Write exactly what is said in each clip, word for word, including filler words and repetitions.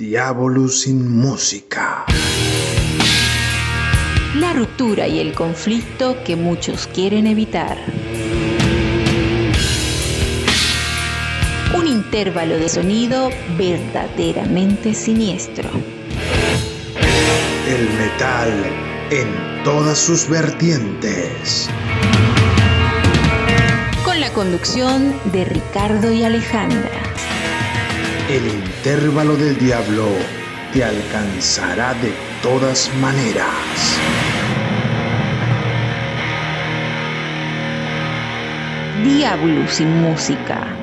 Diabolus in Musica. La ruptura y el conflicto que muchos quieren evitar. Un intervalo de sonido verdaderamente siniestro. El metal en todas sus vertientes. Con la conducción de Ricardo y Alejandra. El intervalo del diablo te alcanzará de todas maneras. Diabolus in Musica.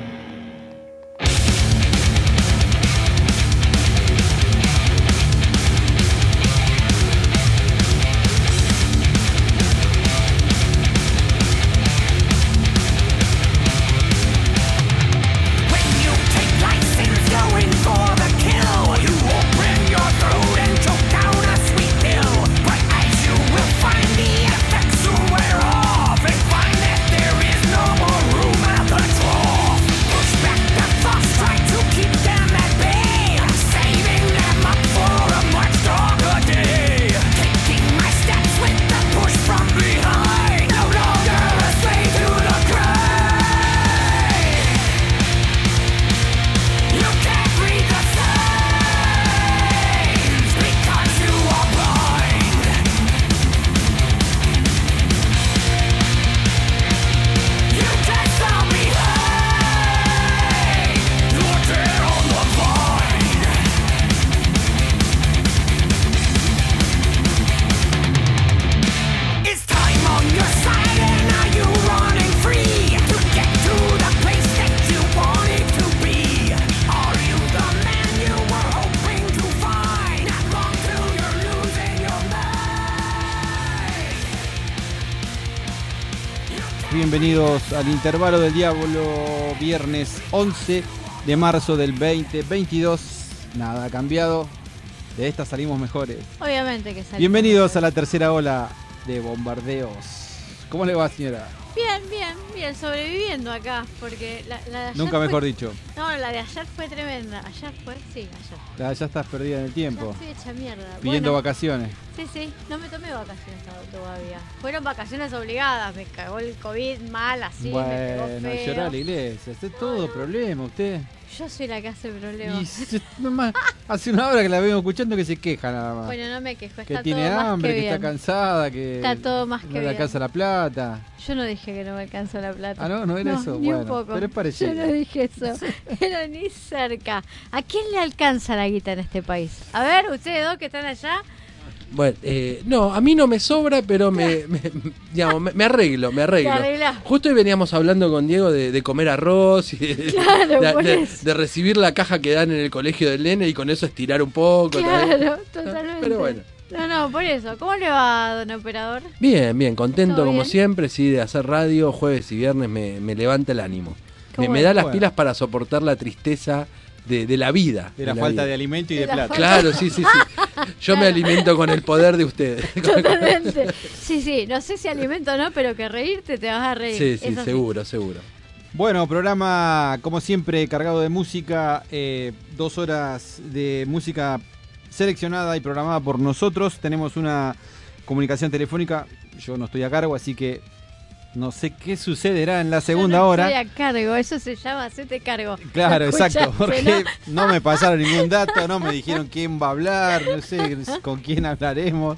Bienvenidos al intervalo del diablo, viernes once de marzo del veinte veintidós. Nada ha cambiado, de esta salimos mejores. Obviamente que salimos. Bienvenidos mejores. a la tercera ola de bombardeos. ¿Cómo le va, señora? Bien, bien, bien, sobreviviendo acá, porque la, la de ayer Nunca fue... mejor dicho. No, la de ayer fue tremenda. Ayer fue, sí, ayer. Ya, ya estás perdida en el tiempo, Ya estoy hecha mierda. pidiendo Bueno, vacaciones. Sí, sí, no me tomé vacaciones todavía. Fueron vacaciones obligadas, me cagó el COVID mal, así, me pegó Bueno, feo. llorar a la iglesia, este es todo problema, usted. Yo soy la que hace problemas. Y se- nomás, hace una hora que la vengo escuchando que se queja nada más. Bueno, no me quejo, que está tiene todo más hambre, que que, bien. está cansada, que Está todo más que no le bien. alcanza la plata. Yo no dije que no me alcanzó la plata. Ah, no, no era eso. Ni Bueno, un poco. pero es parecido. Yo no dije eso, pero ni cerca. ¿A quién le alcanza la guita en este país? A ver, ustedes dos que están allá. Bueno, eh, no, a mí no me sobra, pero me, me, digamos, me, me arreglo, me arreglo. Te arreglás. Justo hoy veníamos hablando con Diego de, de comer arroz y de, Claro, de- por de- eso. de recibir la caja que dan en el colegio del nene y con eso estirar un poco. también. Claro, totalmente. Pero bueno. No, no, por eso. ¿Cómo le va, don operador? Bien, bien, contento ¿Todo como bien? siempre, sí, de hacer radio, jueves y viernes me, me levanta el ánimo. Qué Me, me bueno. da las Bueno. pilas para soportar la tristeza de, de la vida. De la falta vida. de alimento y De de la plata. falta- Claro, sí, sí, sí. Yo me alimento con el poder de ustedes. Totalmente. Sí, sí, no sé si alimento o no, pero que reírte te vas a reír. Sí, sí, Eso seguro, seguro. Bueno, programa como siempre cargado de música, eh, dos horas de música seleccionada y programada por nosotros. Tenemos una comunicación telefónica, yo no estoy a cargo, así que no sé qué sucederá en la segunda Yo no hora. Estoy a cargo, eso se llama hacete cargo. Claro, exacto, ¿Escuchaste, porque no? no me pasaron ningún dato, no me dijeron quién va a hablar, no sé con quién hablaremos.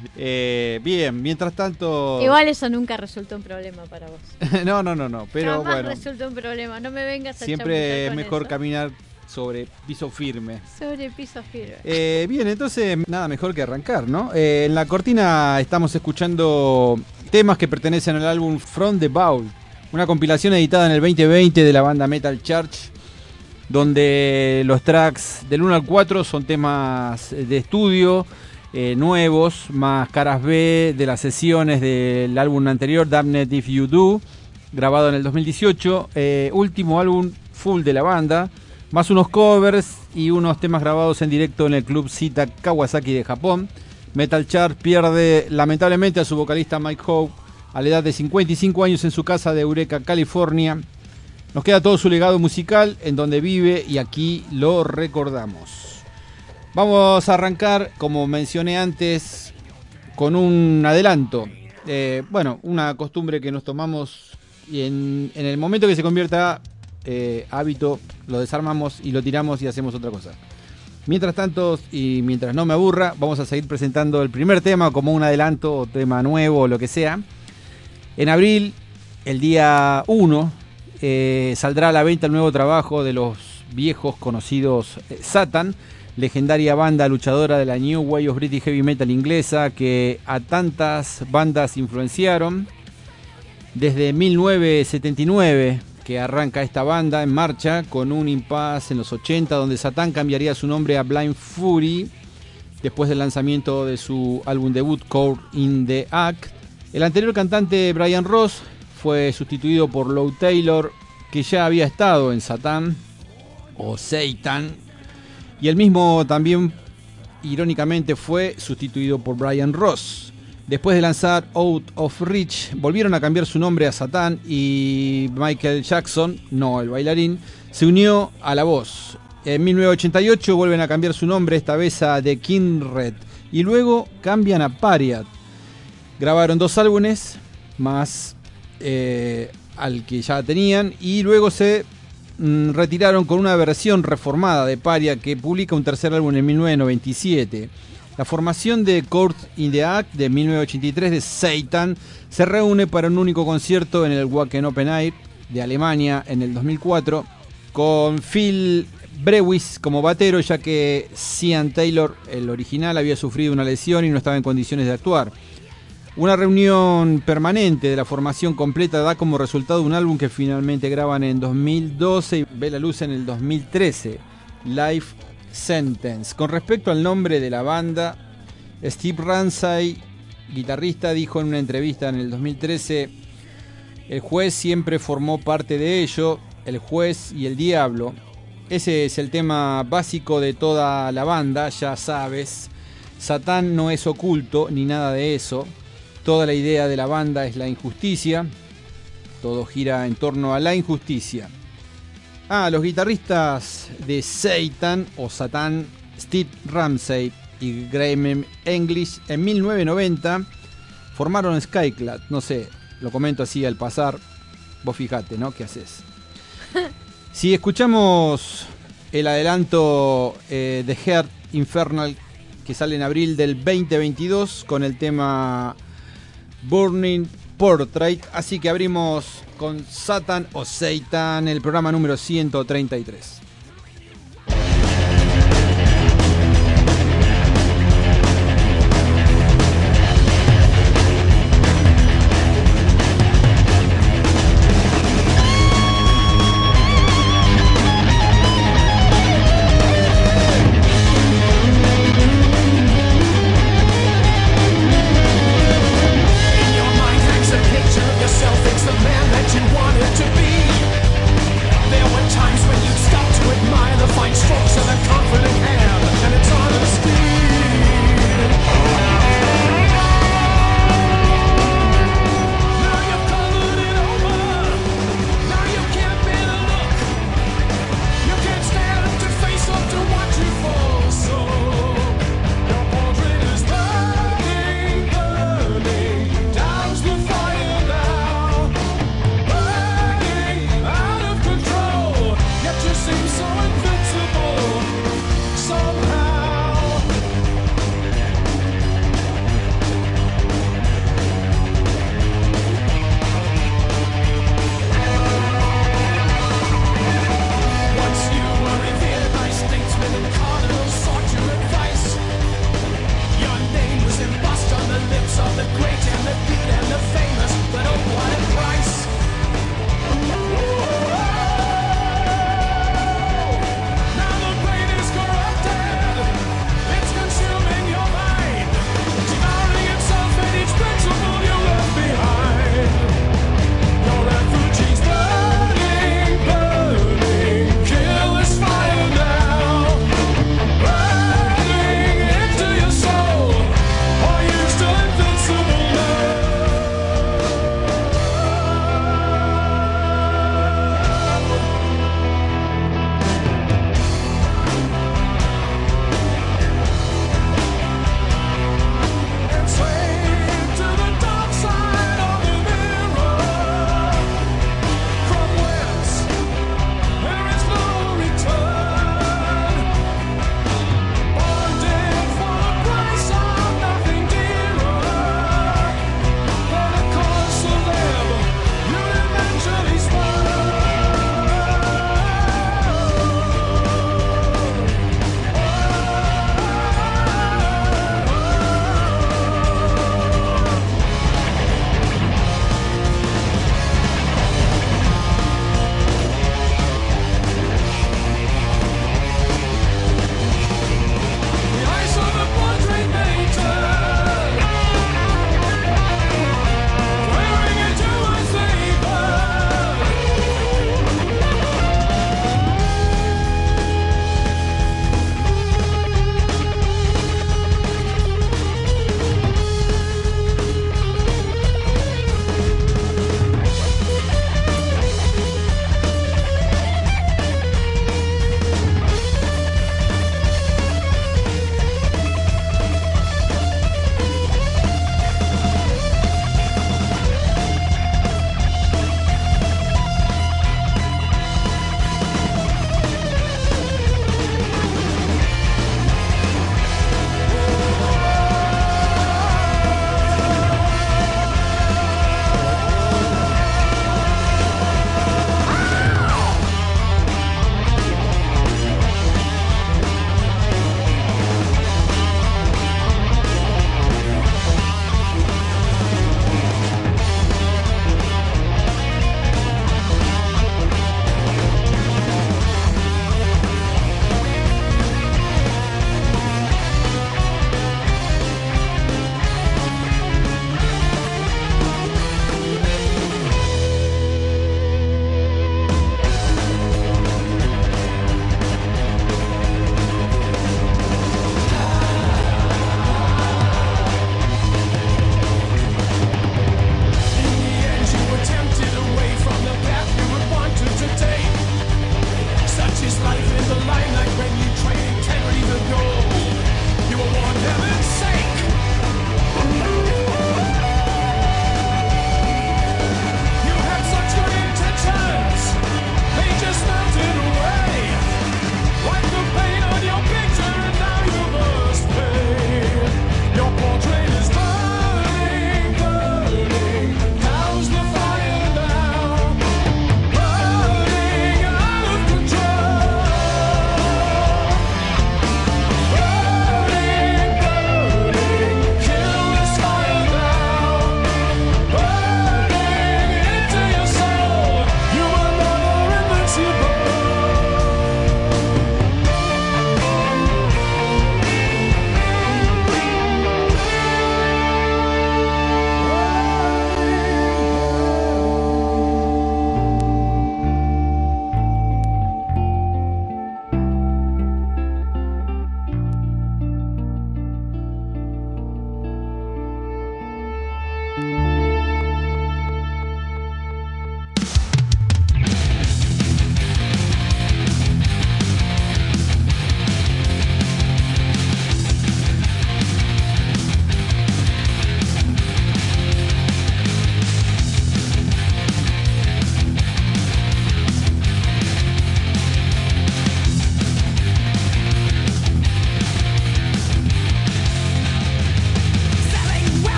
Eh, bien, mientras tanto... Igual eso nunca resultó un problema para vos. no, no, no, no, pero Jamás bueno, resultó un problema, no me vengas a siempre es chamuchar con mejor eso. caminar sobre piso firme. Sobre piso firme. Eh, bien, entonces nada mejor que arrancar, ¿no? Eh, en la cortina estamos escuchando temas que pertenecen al álbum From the Vault, una compilación editada en el veinte veinte de la banda Metal Church, donde los tracks del uno al cuatro son temas de estudio eh, nuevos, más caras B de las sesiones del álbum anterior, Damned If You Do, grabado en el dos mil dieciocho, eh, último álbum full de la banda, más unos covers y unos temas grabados en directo en el club Zeta Kawasaki de Japón. Metal Church pierde lamentablemente a su vocalista Mike Howe a la edad de cincuenta y cinco años en su casa de Eureka, California. Nos queda todo su legado musical en donde vive y aquí lo recordamos. Vamos a arrancar, como mencioné antes, con un adelanto. Eh, bueno, una costumbre que nos tomamos y en, en el momento que se convierta eh, hábito, lo desarmamos y lo tiramos y hacemos otra cosa. Mientras tanto, y mientras no me aburra, vamos a seguir presentando el primer tema como un adelanto o tema nuevo o lo que sea. En abril, el día uno, eh, saldrá a la venta el nuevo trabajo de los viejos conocidos eh, Satan, legendaria banda luchadora de la New Wave of British Heavy Metal inglesa que a tantas bandas influenciaron. Desde mil novecientos setenta y nueve que arranca esta banda en marcha con un impasse en los ochenta donde Satan cambiaría su nombre a Blind Fury después del lanzamiento de su álbum debut Caught in the Act. El anterior cantante Brian Ross fue sustituido por Lou Taylor, que ya había estado en Satan o Satan, y el mismo también irónicamente fue sustituido por Brian Ross. Después de lanzar Out of Reach, volvieron a cambiar su nombre a Satan y Michael Jackson, no el bailarín, se unió a la voz. En mil novecientos ochenta y ocho vuelven a cambiar su nombre, esta vez a The Kindred, y luego cambian a Pariah. Grabaron dos álbumes más eh, al que ya tenían y luego se mm, retiraron con una versión reformada de Pariah que publica un tercer álbum en mil novecientos noventa y siete. La formación de Caught in the Act de mil novecientos ochenta y tres de Satan se reúne para un único concierto en el Wacken Open Air de Alemania en el dos mil cuatro con Phil Brewis como batero, ya que Cian Taylor, el original, había sufrido una lesión y no estaba en condiciones de actuar. Una reunión permanente de la formación completa da como resultado un álbum que finalmente graban en dos mil doce y ve la luz en el dos mil trece, Life Sentence. Con respecto al nombre de la banda, Steve Ramsay, guitarrista, dijo en una entrevista en el dos mil trece: el juez siempre formó parte de ello, el juez y el diablo. Ese es el tema básico de toda la banda, ya sabes. Satán no es oculto ni nada de eso. Toda la idea de la banda es la injusticia. Todo gira en torno a la injusticia. Ah, los guitarristas de Satan o Satan, Steve Ramsay y Graham English, en mil novecientos noventa formaron Skyclad. No sé, lo comento así al pasar. Vos fijate, ¿no? ¿Qué haces? Si escuchamos el adelanto eh, de Heart Infernal, que sale en abril del veinte veintidós con el tema Burning Portrait, así que abrimos con Satan o Satan, el programa número ciento treinta y tres. Yourself, it's the man that you wanted to be. There were times when you'd stop to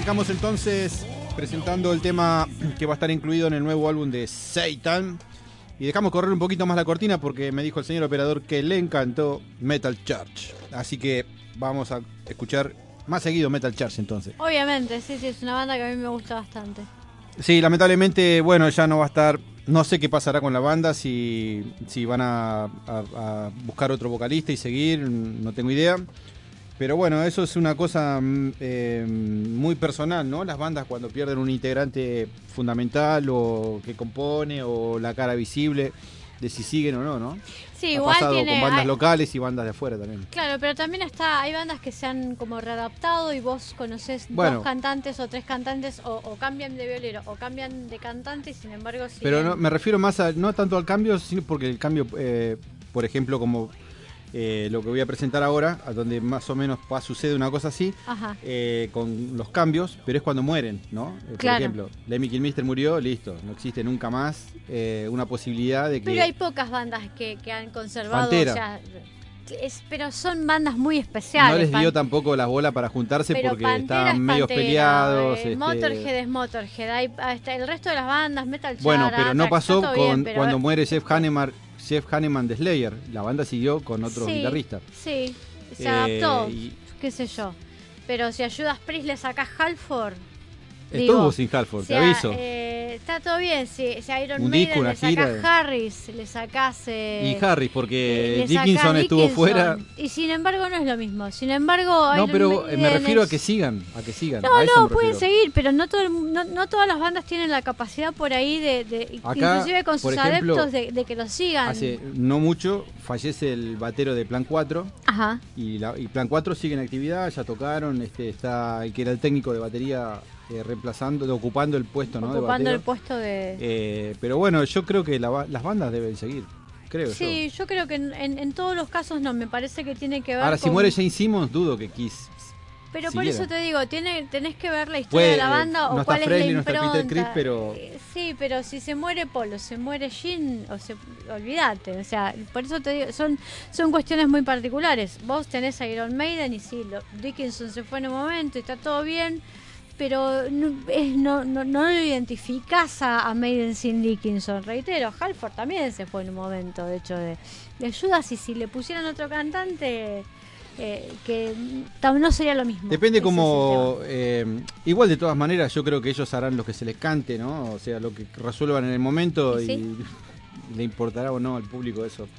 arrancamos entonces presentando el tema que va a estar incluido en el nuevo álbum de Satan. Y dejamos correr un poquito más la cortina porque me dijo el señor operador que le encantó Metal Church. Así que vamos a escuchar más seguido Metal Church entonces. Obviamente, sí, sí, es una banda que a mí me gusta bastante. Sí, lamentablemente, bueno, ya no va a estar. No sé qué pasará con la banda, si, si van a, a, a buscar otro vocalista y seguir, no tengo idea. Pero bueno, eso es una cosa eh, muy personal, ¿no? Las bandas cuando pierden un integrante fundamental o que compone o la cara visible de si siguen o no, ¿no? Sí, ha igual pasado tiene, con bandas hay, locales y bandas de afuera también. Claro, pero también está, hay bandas que se han como readaptado y vos conocés bueno, dos cantantes o tres cantantes o, o cambian de violero o cambian de cantante y sin embargo siguen. Pero no, me refiero más a, no tanto al cambio, sino porque el cambio, eh, por ejemplo, como eh, lo que voy a presentar ahora, a donde más o menos pa, sucede una cosa así, eh, con los cambios, pero es cuando mueren, ¿no? Eh, por claro. ejemplo, Lemmy Kilmister murió, listo, no existe nunca más eh, una posibilidad de que... Pero hay pocas bandas que, que han conservado, Pantera. O sea, es, pero son bandas muy especiales. No les dio Pan... tampoco las bolas para juntarse pero porque Pantera estaban es medios Pantera, peleados. Eh, este... Motorhead es Motorhead, hay, hasta el resto de las bandas, Metal Chara, Bueno, pero no Anthrax, pasó está todo con bien, pero cuando ver... muere Jeff Hanneman, Jeff Hanneman de Slayer. La banda siguió con otros sí, guitarristas. Sí, se eh, adaptó, y... qué sé yo. Pero si ayudas Priest le sacás Halford. Estuvo digo, sin Halford, si te aviso. A, eh, está todo bien, si, si a Iron Un Maiden disco, una le sacás gira. Harris, le sacás... Eh, Y Harris, porque eh, Dickinson estuvo Dickinson, fuera. Y sin embargo no es lo mismo. Sin embargo, No, Iron pero Maiden me refiero es... a que sigan, a que sigan. No, a eso no, me pueden refiero. seguir, pero no, todo el- no, no todas las bandas tienen la capacidad por ahí de, de Acá, inclusive con sus por ejemplo, adeptos, de, de que los sigan. Hace no mucho fallece el batero de Plan cuatro Ajá. y, la, y Plan cuatro sigue en actividad, ya tocaron, este está el que era el técnico de batería eh, reemplazando, ocupando el puesto, ¿no? Ocupando de el puesto de... Eh, pero bueno, yo creo que la, las bandas deben seguir, creo Sí, yo. yo creo que en, en, en todos los casos no, me parece que tiene que ver Ahora, con... si muere Jane Simmons, dudo que Kiss Pero por siguiera. eso te digo, tiene, tenés que ver la historia Puede, de la banda no o está cuál Frehley, es la no está Peter impronta. Criss, pero- Eh, Sí, pero si se muere Paul o se muere Jean, o se, olvídate. O sea, por eso te digo, son, son cuestiones muy particulares. Vos tenés a Iron Maiden y sí, lo, Dickinson se fue en un momento y está todo bien, pero no, es, no, no, no lo identificás a, a Maiden sin Dickinson. Reitero, Halford también se fue en un momento, de hecho, de, de ayudas, y si le pusieran otro cantante... Eh, que tam- no sería lo mismo. Depende Ese como... es el eh, igual de todas maneras yo creo que ellos harán lo que se les cante, ¿no? O sea, lo que resuelvan en el momento ¿Y y, sí? le importará o no al público eso.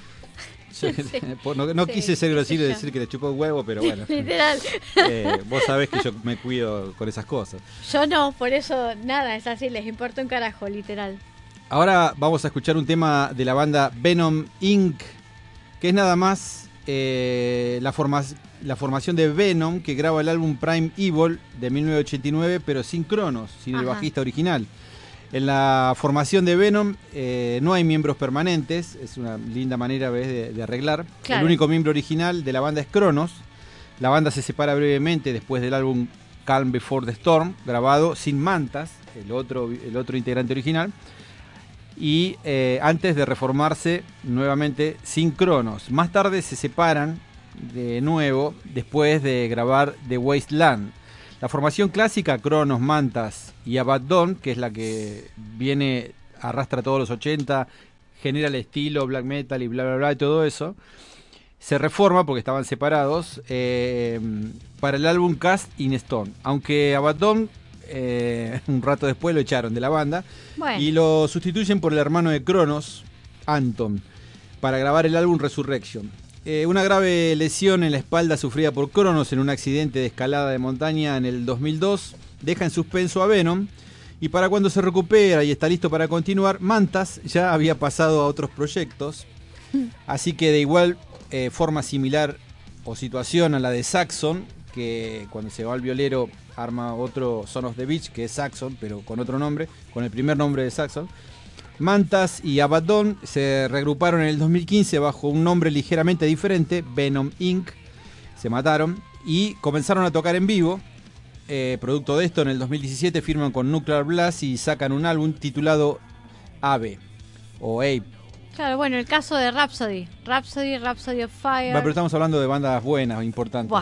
Yo- Sí. por- no no Sí, quise ser qué grosero y sé yo. decir que te chupó el huevo, pero bueno. tema. Literal. Eh, vos sabés que yo me cuido con esas cosas. Yo no, por eso nada, es así, les importa un carajo, literal. Ahora vamos a escuchar un tema de la banda Venom incorporated, que es nada más eh, la, forma, la formación de Venom, que graba el álbum Prime Evil de mil novecientos ochenta y nueve, pero sin Cronos, sin el Ajá. bajista original. En la formación de Venom eh, no hay miembros permanentes, es una linda manera, ¿ves?, de, de arreglar. Claro. El único miembro original de la banda es Cronos. La banda se separa brevemente después del álbum Calm Before the Storm, grabado sin Mantas, el otro, el otro integrante original, y eh, antes de reformarse nuevamente sin Cronos. Más tarde se separan de nuevo después de grabar The Wasteland. La formación clásica, Cronos, Mantas y Abaddon, que es la que viene, arrastra todos los ochenta, genera el estilo black metal y bla bla bla y todo eso, se reforma porque estaban separados eh, para el álbum Cast in Stone, aunque Abaddon eh, un rato después lo echaron de la banda. Bueno, Y lo sustituyen por el hermano de Cronos, Anton, para grabar el álbum Resurrection. Eh, una grave lesión en la espalda sufrida por Cronos en un accidente de escalada de montaña en el dos mil dos deja en suspenso a Venom, y para cuando se recupera y está listo para continuar, Mantas ya había pasado a otros proyectos, así que de igual eh, forma similar o situación a la de Saxon, que cuando se va al violero arma otro Son of the Beach, que es Saxon, pero con otro nombre, con el primer nombre de Saxon. Mantas y Abaddon se reagruparon en el dos mil quince bajo un nombre ligeramente diferente, Venom incorporated. Se mataron y comenzaron a tocar en vivo. Eh, producto de esto, en el dos mil diecisiete firman con Nuclear Blast y sacan un álbum titulado Ave o Ape. claro, bueno, el caso de Rhapsody. Rhapsody, Rhapsody of Fire. Va, pero estamos hablando de bandas buenas, importantes. Buah,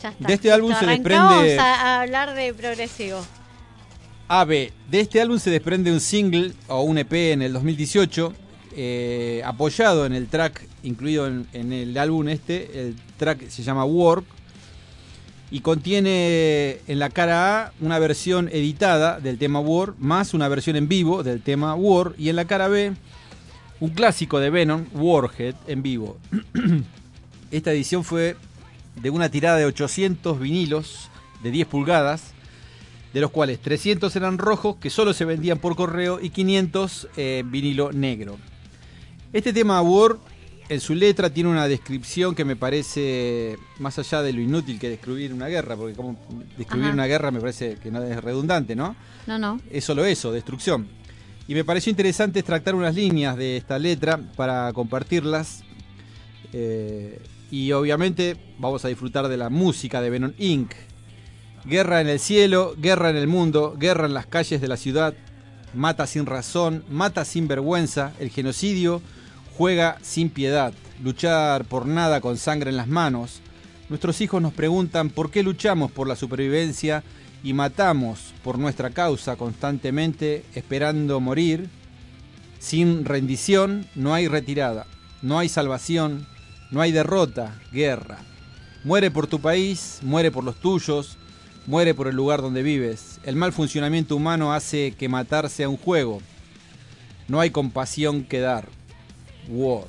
Ya está. De este álbum Listo, se arrancamos desprende- a, a hablar de progresivo. A B. De este álbum se desprende un single o un E P en el dos mil dieciocho, eh, apoyado en el track incluido en, en el álbum este. El track se llama Work y contiene en la cara A una versión editada del tema War, más una versión en vivo del tema War, y en la cara B un clásico de Venom, Warhead, en vivo. Esta edición fue de una tirada de ochocientos vinilos de diez pulgadas, de los cuales trescientos eran rojos, que solo se vendían por correo, y quinientos en vinilo negro. Este tema War, en su letra, tiene una descripción que me parece, más allá de lo inútil que describir una guerra, porque como describir Ajá. una guerra me parece que no es redundante, ¿no? No, no. Es solo eso, destrucción. Y me pareció interesante extractar unas líneas de esta letra para compartirlas. Eh, y obviamente vamos a disfrutar de la música de Venom incorporated. Guerra en el cielo, guerra en el mundo, guerra en las calles de la ciudad. Mata sin razón, mata sin vergüenza. El genocidio juega sin piedad. Luchar por nada con sangre en las manos. Nuestros hijos nos preguntan por qué luchamos por la supervivencia y matamos por nuestra causa constantemente, esperando morir. Sin rendición no hay retirada, no hay salvación, no hay derrota, guerra. Muere por tu país, muere por los tuyos, muere por el lugar donde vives. El mal funcionamiento humano hace que matar sea un juego. No hay compasión que dar. War.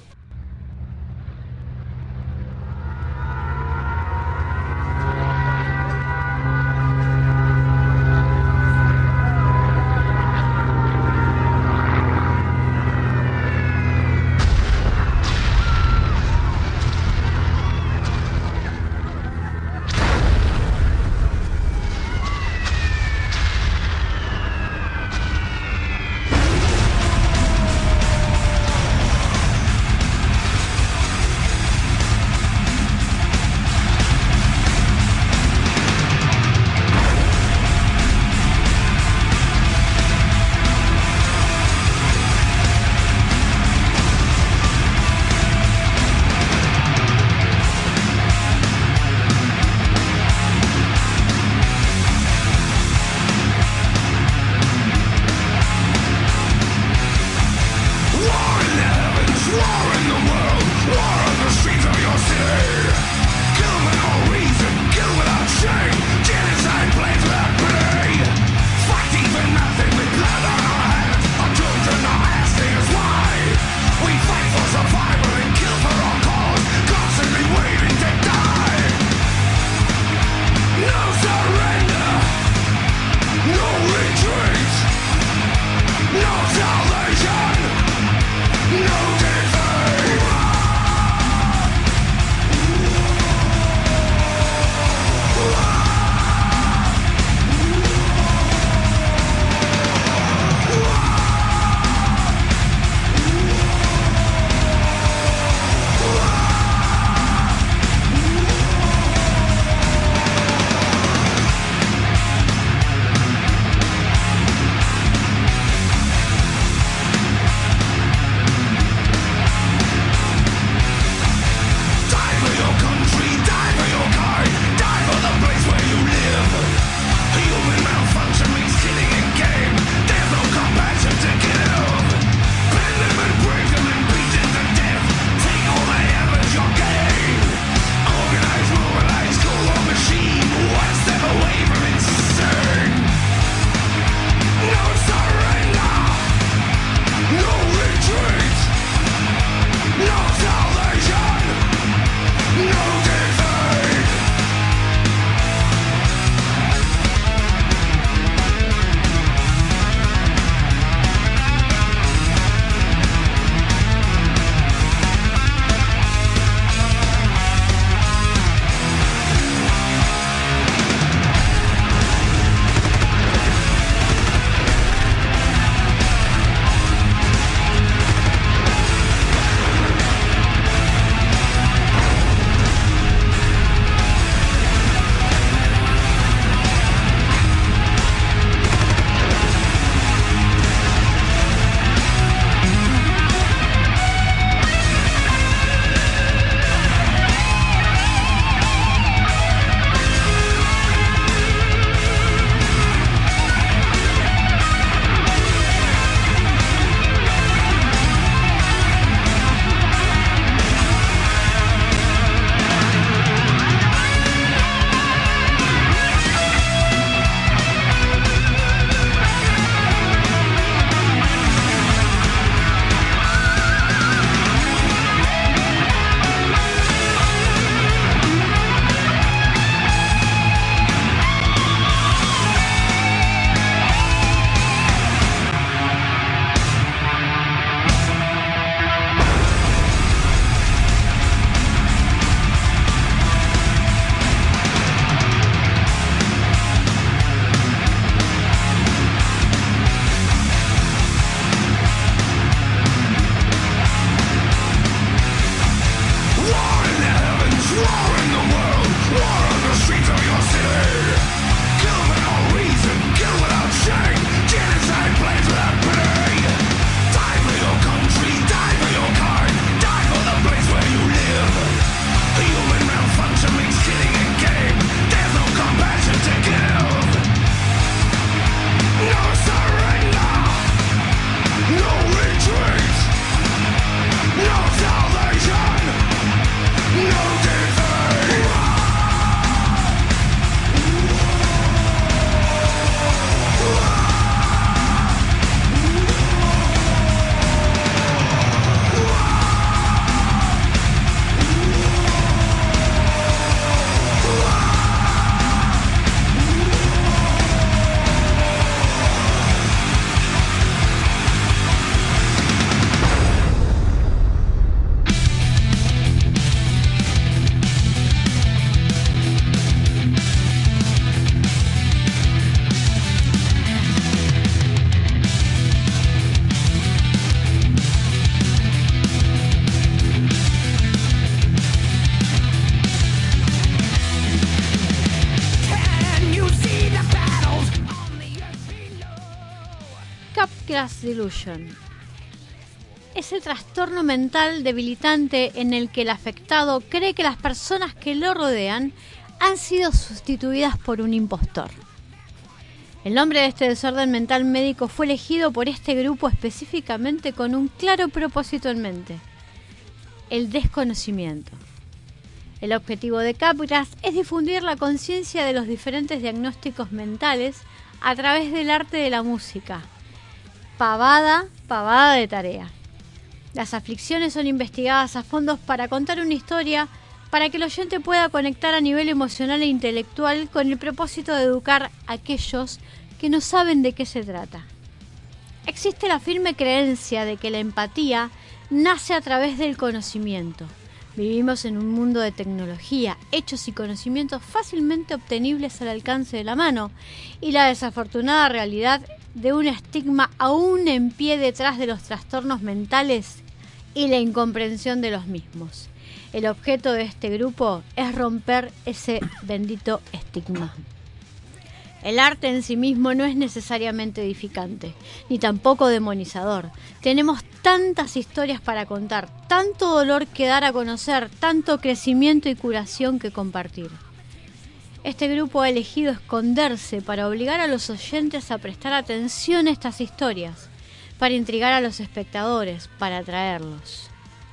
Capgras Delusion. Es el trastorno mental debilitante en el que el afectado cree que las personas que lo rodean han sido sustituidas por un impostor. El nombre de este desorden mental médico fue elegido por este grupo específicamente con un claro propósito en mente: el desconocimiento. El objetivo de Capgras es difundir la conciencia de los diferentes diagnósticos mentales a través del arte de la música. Pavada, pavada de tarea. Las aflicciones son investigadas a fondo para contar una historia para que el oyente pueda conectar a nivel emocional e intelectual con el propósito de educar a aquellos que no saben de qué se trata. Existe la firme creencia de que la empatía nace a través del conocimiento. Vivimos en un mundo de tecnología, hechos y conocimientos fácilmente obtenibles al alcance de la mano, y la desafortunada realidad de un estigma aún en pie detrás de los trastornos mentales y la incomprensión de los mismos. El objeto de este grupo es romper ese bendito estigma. El arte en sí mismo no es necesariamente edificante, ni tampoco demonizador. Tenemos tantas historias para contar, tanto dolor que dar a conocer, tanto crecimiento y curación que compartir. Este grupo ha elegido esconderse para obligar a los oyentes a prestar atención a estas historias, para intrigar a los espectadores, para atraerlos.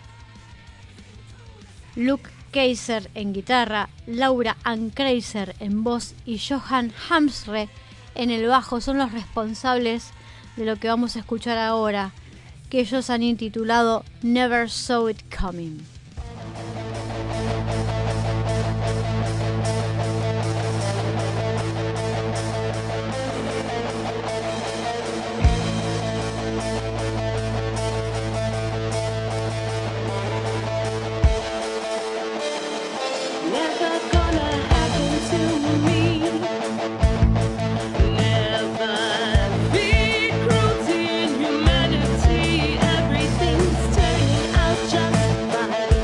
Luke Kaiser en guitarra, Laura Ann Kreiser en voz y Johan Hamsre en el bajo son los responsables de lo que vamos a escuchar ahora, que ellos han intitulado Never Saw It Coming. Humanity, everything's turning out just fine.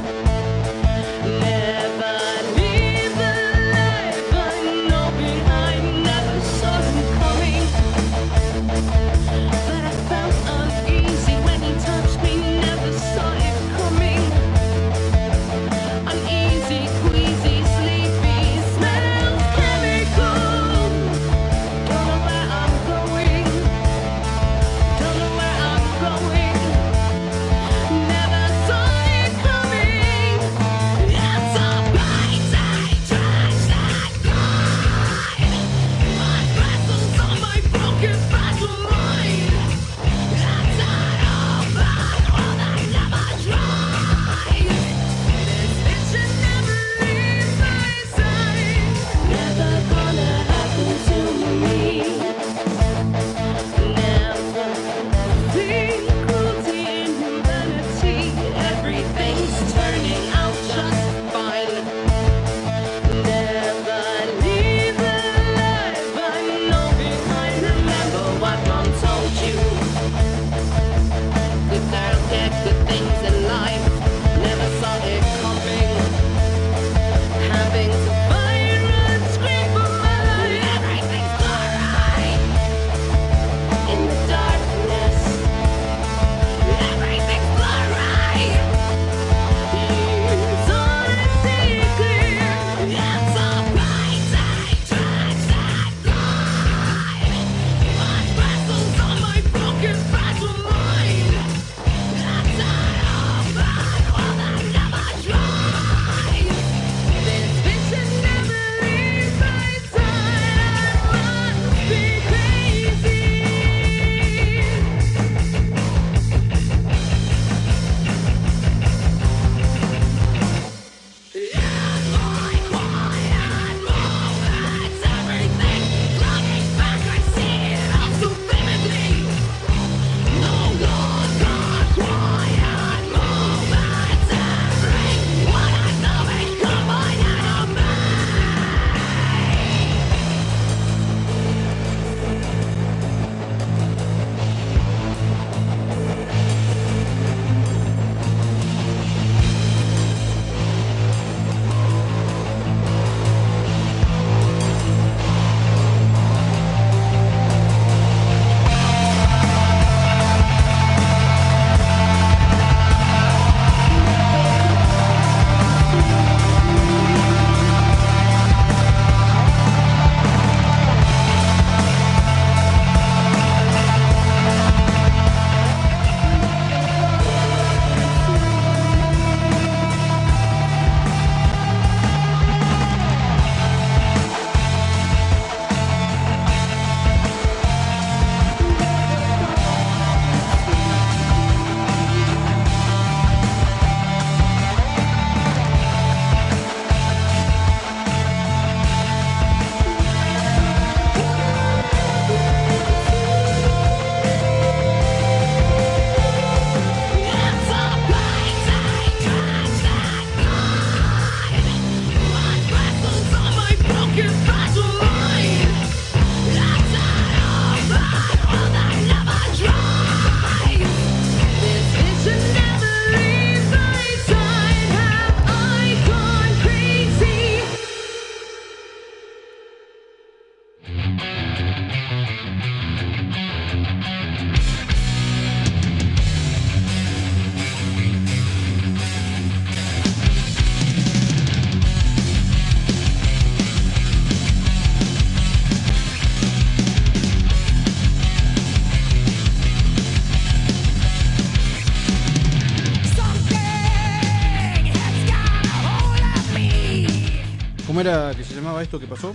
¿Cómo era que se llamaba esto que pasó?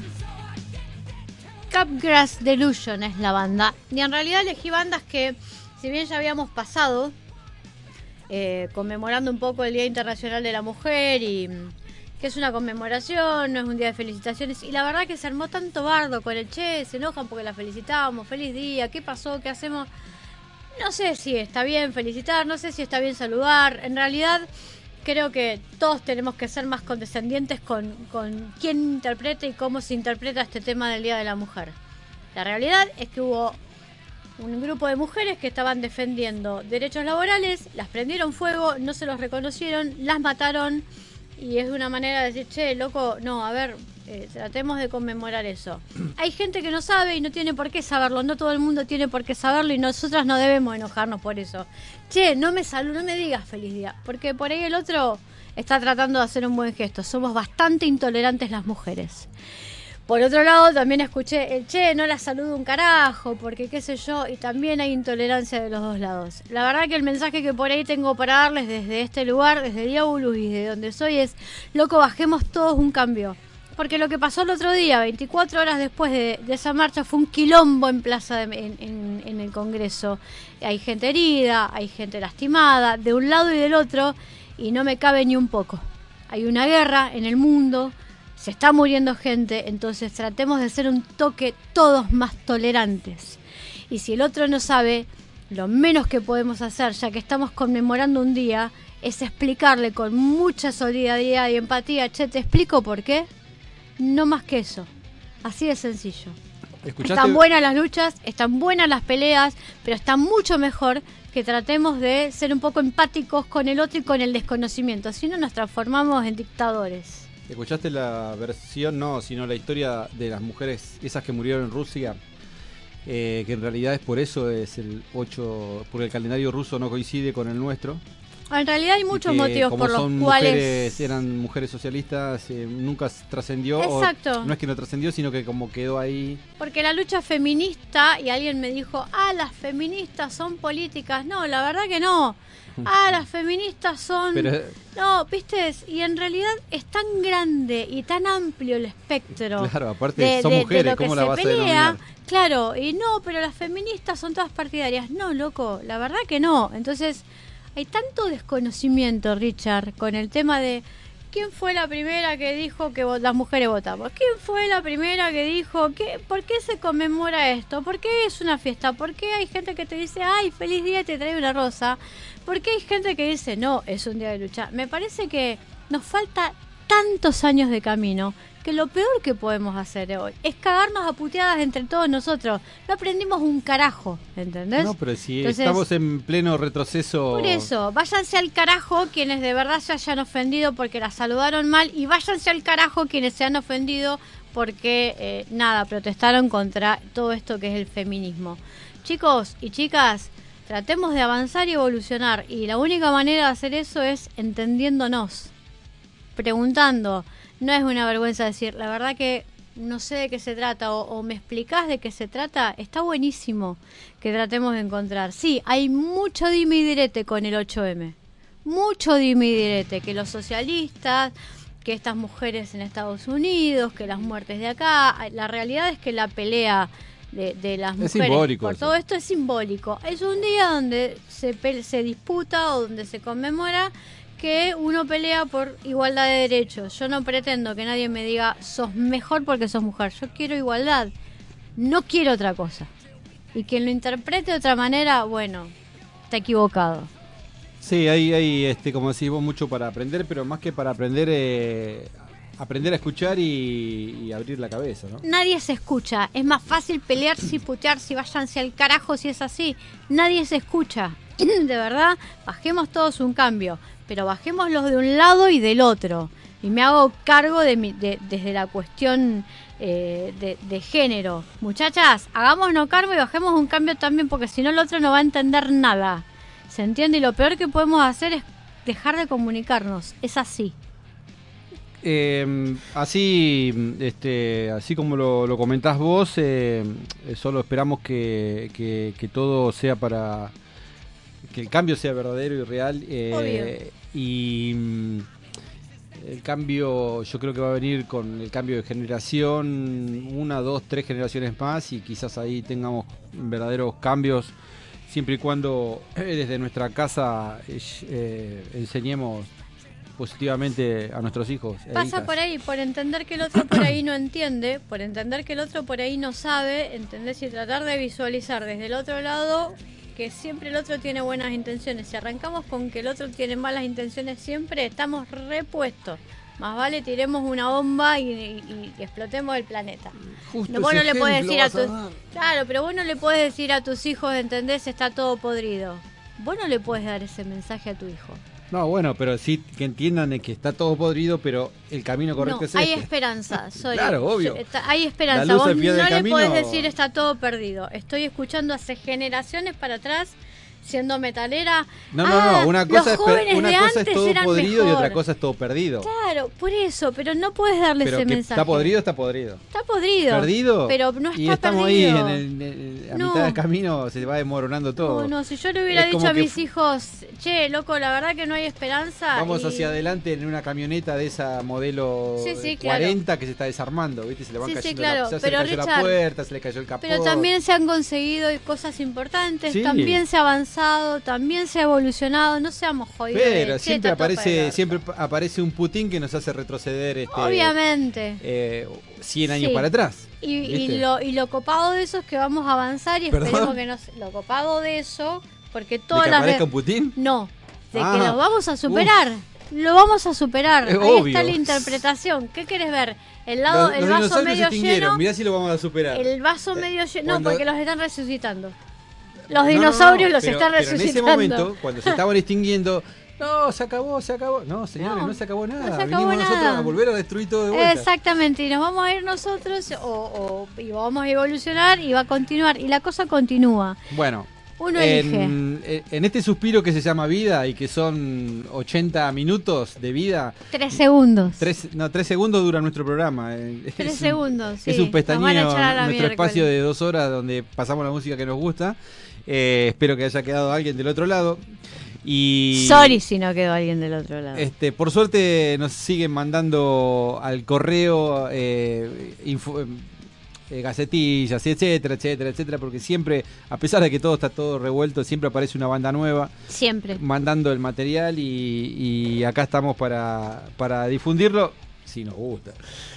Capgras Delusion es la banda. Y en realidad elegí bandas que, si bien ya habíamos pasado, eh, conmemorando un poco el Día Internacional de la Mujer, y que es una conmemoración, no es un día de felicitaciones. Y la verdad que se armó tanto bardo con el che, se enojan porque la felicitábamos, feliz día, ¿qué pasó? ¿Qué hacemos? No sé si está bien felicitar, no sé si está bien saludar. En realidad creo que todos tenemos que ser más condescendientes con, con quién interpreta y cómo se interpreta este tema del Día de la Mujer. La realidad es que hubo un grupo de mujeres que estaban defendiendo derechos laborales, las prendieron fuego, no se los reconocieron, las mataron, y es una manera de decir, che, loco, no, a ver, eh, tratemos de conmemorar eso. Hay gente que no sabe y no tiene por qué saberlo, no todo el mundo tiene por qué saberlo, y nosotras no debemos enojarnos por eso. Che, no me saludes, no me digas feliz día, porque por ahí el otro está tratando de hacer un buen gesto. Somos bastante intolerantes las mujeres. Por otro lado, también escuché el che, no la saludo un carajo, porque qué sé yo, y también hay intolerancia de los dos lados. La verdad que el mensaje que por ahí tengo para darles desde este lugar, desde Diabolus y de donde soy, es, loco, bajemos todos un cambio. Porque lo que pasó el otro día, veinticuatro horas después de, de esa marcha, fue un quilombo en plaza de, en, en, en el Congreso. Hay gente herida, hay gente lastimada, de un lado y del otro, y no me cabe ni un poco. Hay una guerra en el mundo, se está muriendo gente, entonces tratemos de ser un toque todos más tolerantes. Y si el otro no sabe, lo menos que podemos hacer, ya que estamos conmemorando un día, es explicarle con mucha solidaridad y empatía, che, ¿te explico por qué? No más que eso. Así de sencillo. ¿Escuchaste? Están buenas las luchas, están buenas las peleas, pero está mucho mejor que tratemos de ser un poco empáticos con el otro y con el desconocimiento. Si no, nos transformamos en dictadores. ¿Escuchaste la versión, no, sino la historia de las mujeres, esas que murieron en Rusia? Eh, que en realidad es por eso, es el ocho, porque el calendario ruso no coincide con el nuestro. En realidad hay muchos que, motivos como por los son cuales... Mujeres, eran mujeres socialistas, eh, nunca trascendió. Exacto. O no es que no trascendió, sino que como quedó ahí. Porque la lucha feminista, y alguien me dijo, ah, las feministas son políticas. No, la verdad que no. Ah, las feministas son... Pero, no, viste, y en realidad es tan grande y tan amplio el espectro. claro, aparte de, son de, mujeres, de lo que ¿cómo se la vas pelea. a denominar? Claro, y no, pero las feministas son todas partidarias. No, loco, la verdad que no. Entonces, hay tanto desconocimiento, Richard, con el tema de quién fue la primera que dijo que vo- las mujeres votamos. ¿Quién fue la primera que dijo que por qué se conmemora esto? ¿Por qué es una fiesta? ¿Por qué hay gente que te dice, ay, feliz día y te trae una rosa? ¿Por qué hay gente que dice, no, es un día de lucha? Me parece que nos falta tantos años de camino que lo peor que podemos hacer hoy es cagarnos a puteadas entre todos nosotros. No aprendimos un carajo, ¿entendés? No, pero si Entonces, estamos en pleno retroceso. por eso, váyanse al carajo quienes de verdad se hayan ofendido porque la saludaron mal, y váyanse al carajo quienes se han ofendido porque, eh, nada, protestaron contra todo esto que es el feminismo. Chicos y chicas, tratemos de avanzar y evolucionar, y la única manera de hacer eso es entendiéndonos, preguntando. No es una vergüenza decir, la verdad que no sé de qué se trata, o, o me explicás de qué se trata. Está buenísimo que tratemos de encontrar. Sí, hay mucho dime y direte con el ocho eme. Mucho dime y direte, que los socialistas, que estas mujeres en Estados Unidos, que las muertes de acá. La realidad es que la pelea de, de las Es mujeres simbólico por eso. todo esto es simbólico. Es un día donde se, pe- se disputa o donde se conmemora que uno pelea por igualdad de derechos. Yo no pretendo que nadie me diga sos mejor porque sos mujer. Yo quiero igualdad, no quiero otra cosa. Y quien lo interprete de otra manera, bueno, está equivocado. Sí, hay, hay este, como decís vos, mucho para aprender, pero más que para aprender, eh, aprender a escuchar y, y abrir la cabeza, ¿no? Nadie se escucha. Es más fácil pelearse y putearse y váyanse al carajo si es así. Nadie se escucha. De verdad, bajemos todos un cambio, pero bajémoslos de un lado y del otro. Y me hago cargo de mi, de, desde la cuestión eh, de, de género. Muchachas, hagámonos cargo y bajemos un cambio también, porque si no el otro no va a entender nada. ¿Se entiende? Y lo peor que podemos hacer es dejar de comunicarnos. Es así. Eh, así, este, así como lo, lo comentás vos, eh, solo esperamos que, que, que todo sea para... que el cambio sea verdadero y real. Eh, y mm, el cambio yo creo que va a venir con el cambio de generación, una, dos, tres generaciones más, y quizás ahí tengamos verdaderos cambios, siempre y cuando eh, desde nuestra casa eh, enseñemos positivamente a nuestros hijos. e Pasa hijas. por ahí, por entender que el otro por ahí no entiende, por entender que el otro por ahí no sabe, ¿entendés? Y tratar de visualizar desde el otro lado que siempre el otro tiene buenas intenciones. Si arrancamos con que el otro tiene malas intenciones siempre, estamos repuestos. Más vale tiremos una bomba y, y- y explotemos el planeta. Justo No, vos no ese le podés ejemplo decir a vas a tus... dar. Claro, pero vos no le podés decir a tus hijos, ¿entendés? Está todo podrido. Vos no le podés dar ese mensaje a tu hijo. No, bueno, pero sí que entiendan que está todo podrido, pero el camino correcto No, es hay este. esperanza, sorry. Claro, obvio. Yo- está- hay esperanza. La luz Vos al pie no del le camino. podés decir está todo perdido. Estoy escuchando hace generaciones para atrás, siendo metalera. No, no, "Ah, no, una cosa, los es, jóvenes una de cosa es antes todo eran podrido y mejor". otra cosa es todo perdido. Claro, por eso, pero no puedes darle Pero ese que mensaje. está podrido, está podrido. Está podrido. Perdido. Pero no está y estamos perdido. ahí en el, en el- a No. mitad del camino, se va desmoronando todo. No, no, si yo le hubiera Es dicho como a que mis fu- hijos, che, loco, la verdad que no hay esperanza. Vamos y- hacia adelante en una camioneta de esa modelo Sí, sí, claro. cuarenta que se está desarmando, ¿viste? Se le van Sí, sí, cayendo claro, la, ya se pero le cayó la Richard, puerta, se le cayó el capó. Pero también se han conseguido cosas importantes, Sí. también se ha avanzado, también se ha evolucionado, no seamos jodidos. Pero de, "Che, siempre está todo para el aparece orto". siempre aparece un Putin que nos hace retroceder este Obviamente. eh, cien años Sí. para atrás. Y, y ¿viste? lo, y lo copado de eso es que vamos a avanzar y ¿Perdón? esperemos que nos... Lo copado de eso, porque ¿De todas que las... aparezca de- un Putin? No, de Ah, que lo vamos a superar. Lo vamos a superar. Es Ahí obvio. está la interpretación. ¿Qué querés ver? El lado, Los, el los vaso dinosaurios se medio extinguieron, lleno. mirá si lo vamos a superar. El vaso medio lleno. No, cuando- porque los están resucitando. Los No, no, no, dinosaurios los pero- están pero resucitando. en ese momento, cuando se estaban extinguiendo, no, se acabó, se acabó. No, señores, no, No, se acabó nada. no se acabó Vinimos nosotros nada. a volver a destruir todo de vuelta. Exactamente, y nos vamos a ir nosotros o, o- y vamos a evolucionar y va a continuar. Y la cosa continúa. Bueno, Uno elige. en, en este suspiro que se llama vida y que son ochenta minutos de vida, Tres segundos. tres, no, tres segundos dura nuestro programa. eh, Tres es un- segundos, sí. Es un Nos pestañeo, van a echar a la nuestro miércoles. espacio de dos horas donde pasamos la música que nos gusta. Eh, espero que haya quedado alguien del otro lado. Y Sorry si no quedó alguien del otro lado. Este, por suerte nos siguen mandando al correo eh, info- eh, gacetillas, etcétera, etcétera, etcétera, porque siempre, a pesar de que todo está todo revuelto, siempre aparece una banda nueva Siempre. mandando el material y, y acá estamos para, para difundirlo, si nos gusta.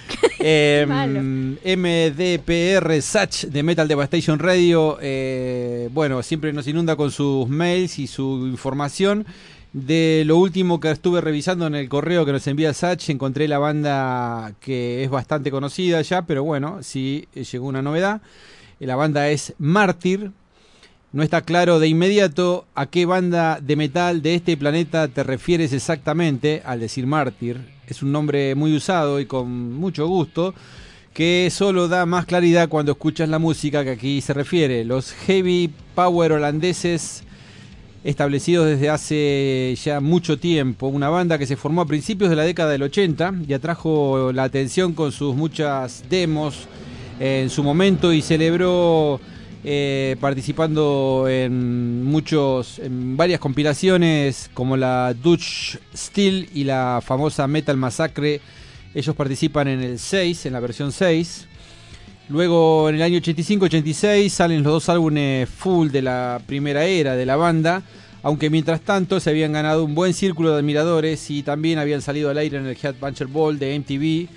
Eh, Malo. M D P R Sach de Metal Devastation Radio, eh, bueno, siempre nos inunda con sus mails y su información. De lo último que estuve revisando en el correo que nos envía Sach, encontré la banda que es bastante conocida ya, pero bueno, sí llegó una novedad. La banda es Mártir. No está claro de inmediato a qué banda de metal de este planeta te refieres exactamente al decir Mártir. Es un nombre muy usado y con mucho gusto, que solo da más claridad cuando escuchas la música que aquí se refiere. Los heavy power holandeses, establecidos desde hace ya mucho tiempo, una banda que se formó a principios de la década del ochenta y atrajo la atención con sus muchas demos en su momento y celebró eh, participando en muchos en varias compilaciones como la Dutch Steel y la famosa Metal Massacre. Ellos participan en el seis, en la versión seis. Luego en el año ochenta y cinco ochenta y seis salen los dos álbumes full de la primera era de la banda, aunque mientras tanto se habían ganado un buen círculo de admiradores y también habían salido al aire en el Headbanger Ball de M T V.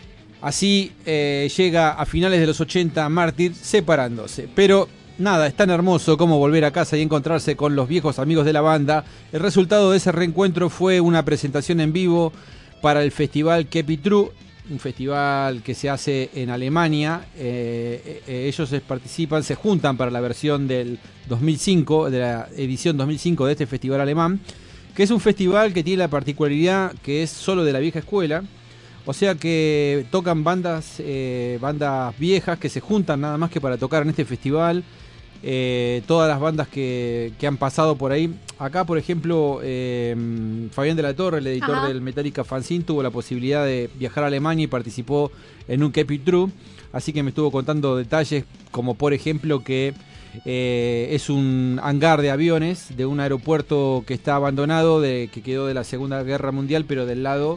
Así eh, llega a finales de los ochenta Mártir separándose. Pero nada, es tan hermoso como volver a casa y encontrarse con los viejos amigos de la banda. El resultado de ese reencuentro fue una presentación en vivo para el festival Keep It True, un festival que se hace en Alemania. Eh, eh, ellos participan, se juntan para la versión del dos mil cinco, de la edición dos mil cinco de este festival alemán, que es un festival que tiene la particularidad que es solo de la vieja escuela. O sea que tocan bandas eh, bandas viejas que se juntan nada más que para tocar en este festival. Eh, todas las bandas que, que han pasado por ahí. Acá, por ejemplo, eh, Fabián de la Torre, el editor Ajá. del Metallica Fanzine, tuvo la posibilidad de viajar a Alemania y participó en un Keep It True. Así que me estuvo contando detalles como, por ejemplo, que eh, es un hangar de aviones de un aeropuerto que está abandonado, de, que quedó de la Segunda Guerra Mundial, pero del lado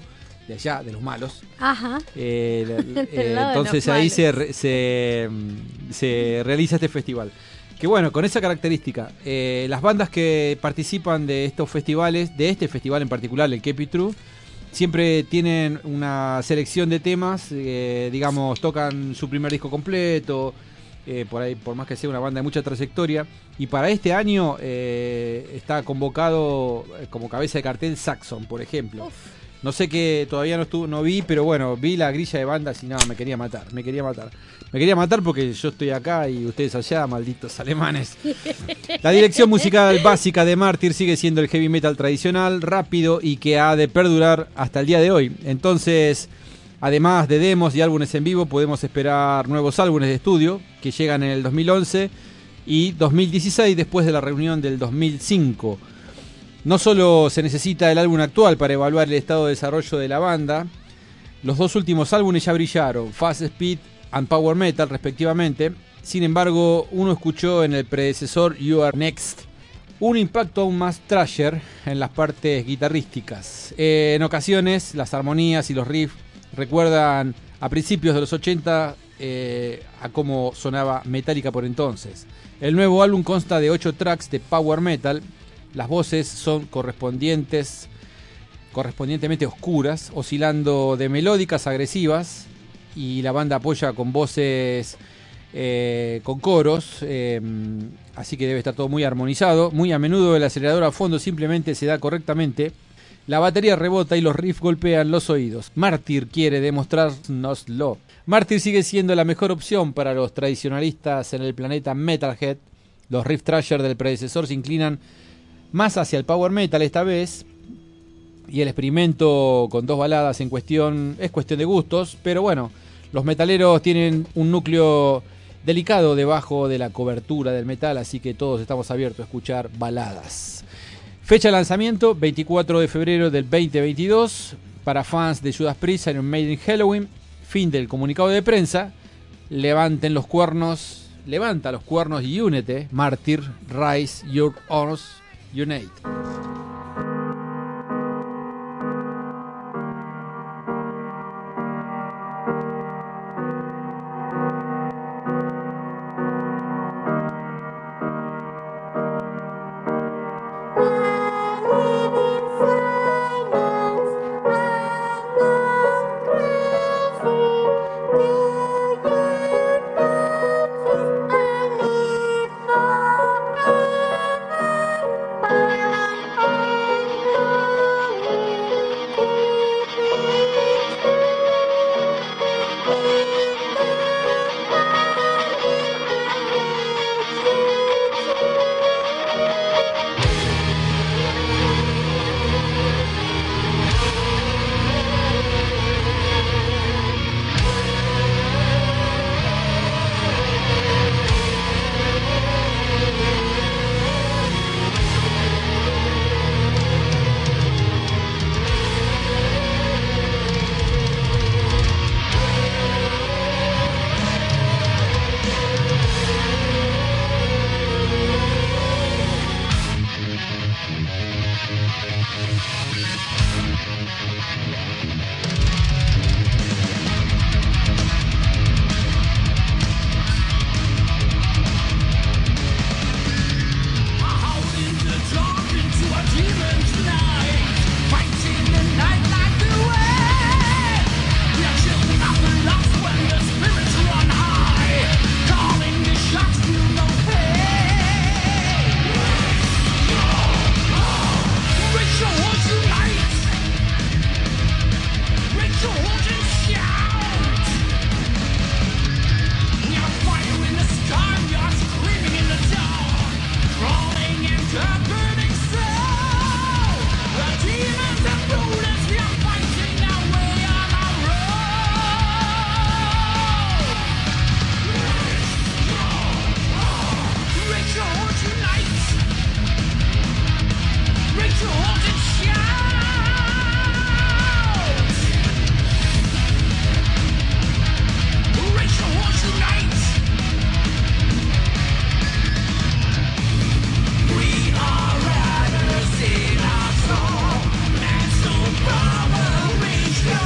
de allá, de los malos. Ajá. Eh, la- Del eh, lado de entonces los ahí malos. se, re- se, se realiza este festival. Que bueno, con esa característica, eh, las bandas que participan de estos festivales, de este festival en particular, el Kepi True, siempre tienen una selección de temas, eh, digamos, tocan su primer disco completo, eh, por ahí, por más que sea una banda de mucha trayectoria. Y para este año eh, está convocado eh, como cabeza de cartel Saxon, por ejemplo. Uf. No sé qué, todavía no estuvo, no vi, pero bueno, vi la grilla de bandas y no, me quería matar, me quería matar. Me quería matar porque yo estoy acá y ustedes allá, malditos alemanes. La dirección musical básica de Mártir sigue siendo el heavy metal tradicional, rápido y que ha de perdurar hasta el día de hoy. Entonces, además de demos y álbumes en vivo, podemos esperar nuevos álbumes de estudio que llegan en el dos mil once y dos mil dieciséis después de la reunión del dos mil cinco. No solo se necesita el álbum actual para evaluar el estado de desarrollo de la banda, los dos últimos álbumes ya brillaron, Fast Speed and Power Metal respectivamente. Sin embargo, uno escuchó en el predecesor You Are Next un impacto aún más thrasher en las partes guitarrísticas. Eh, en ocasiones las armonías y los riffs recuerdan a principios de los ochenta eh, a cómo sonaba Metallica por entonces. El nuevo álbum consta de ocho tracks de Power Metal. Las voces son correspondientes, correspondientemente oscuras, oscilando de melódicas a agresivas, y la banda apoya con voces eh, con coros, eh, así que debe estar todo muy armonizado. Muy a menudo el acelerador a fondo simplemente se da correctamente, la batería rebota y los riffs golpean los oídos. Mártir quiere demostrárnoslo. Mártir sigue siendo la mejor opción para los tradicionalistas en el planeta Metalhead. Los riff thrasher del predecesor se inclinan más hacia el power metal esta vez, y el experimento con dos baladas en cuestión es cuestión de gustos, pero bueno, los metaleros tienen un núcleo delicado debajo de la cobertura del metal, así que todos estamos abiertos a escuchar baladas. Fecha de lanzamiento, veinticuatro de febrero del veinte veintidós, para fans de Judas Priest, Iron Maiden, Halloween. Fin del comunicado de prensa. Levanten los cuernos, levanta los cuernos y únete, Mártir, Rise Your Arms, Unite. Reach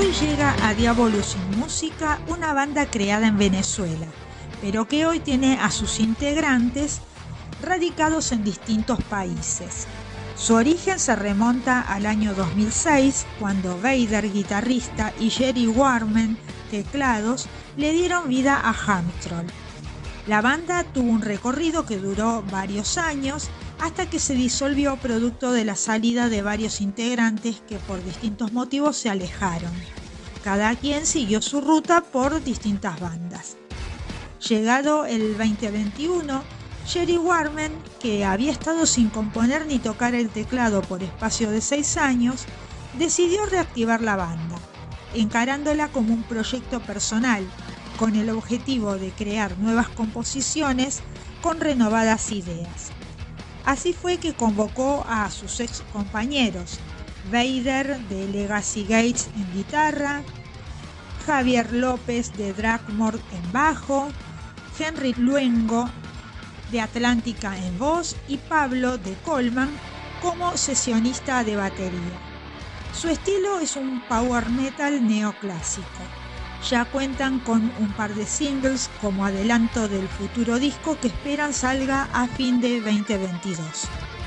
hoy llega a Diablo Sin Música, una banda creada en Venezuela, pero que hoy tiene a sus integrantes radicados en distintos países. Su origen se remonta al año dos mil seis, cuando Vader, guitarrista, y Jerry Warman, teclados, le dieron vida a Hamtroll. La banda tuvo un recorrido que duró varios años hasta que se disolvió producto de la salida de varios integrantes que por distintos motivos se alejaron. Cada quien siguió su ruta por distintas bandas. Llegado el veinte veintiuno, Jerry Warman, que había estado sin componer ni tocar el teclado por espacio de seis años, decidió reactivar la banda, encarándola como un proyecto personal, con el objetivo de crear nuevas composiciones con renovadas ideas. Así fue que convocó a sus ex compañeros, Vader de Legacy Gates en guitarra, Javier López de Dragmore en bajo, Henry Luengo de Atlántica en voz y Pablo de Colman como sesionista de batería. Su estilo es un power metal neoclásico. Ya cuentan con un par de singles como adelanto del futuro disco que esperan salga a fin de veinte veintidós.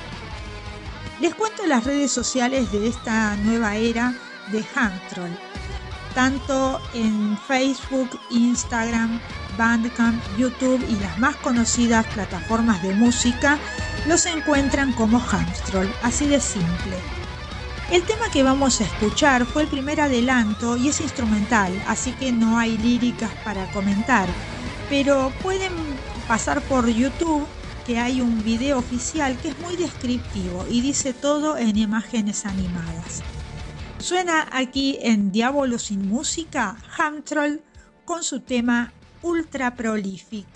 Les cuento las redes sociales de esta nueva era de Hamtroll, tanto en Facebook, Instagram, Bandcamp, YouTube y las más conocidas plataformas de música los encuentran como Hamtroll, así de simple. El tema que vamos a escuchar fue el primer adelanto y es instrumental, así que no hay líricas para comentar, pero pueden pasar por YouTube, que hay un video oficial que es muy descriptivo y dice todo en imágenes animadas. Suena aquí en Diablo Sin Música, Hamtroll con su tema Ultra Prolific.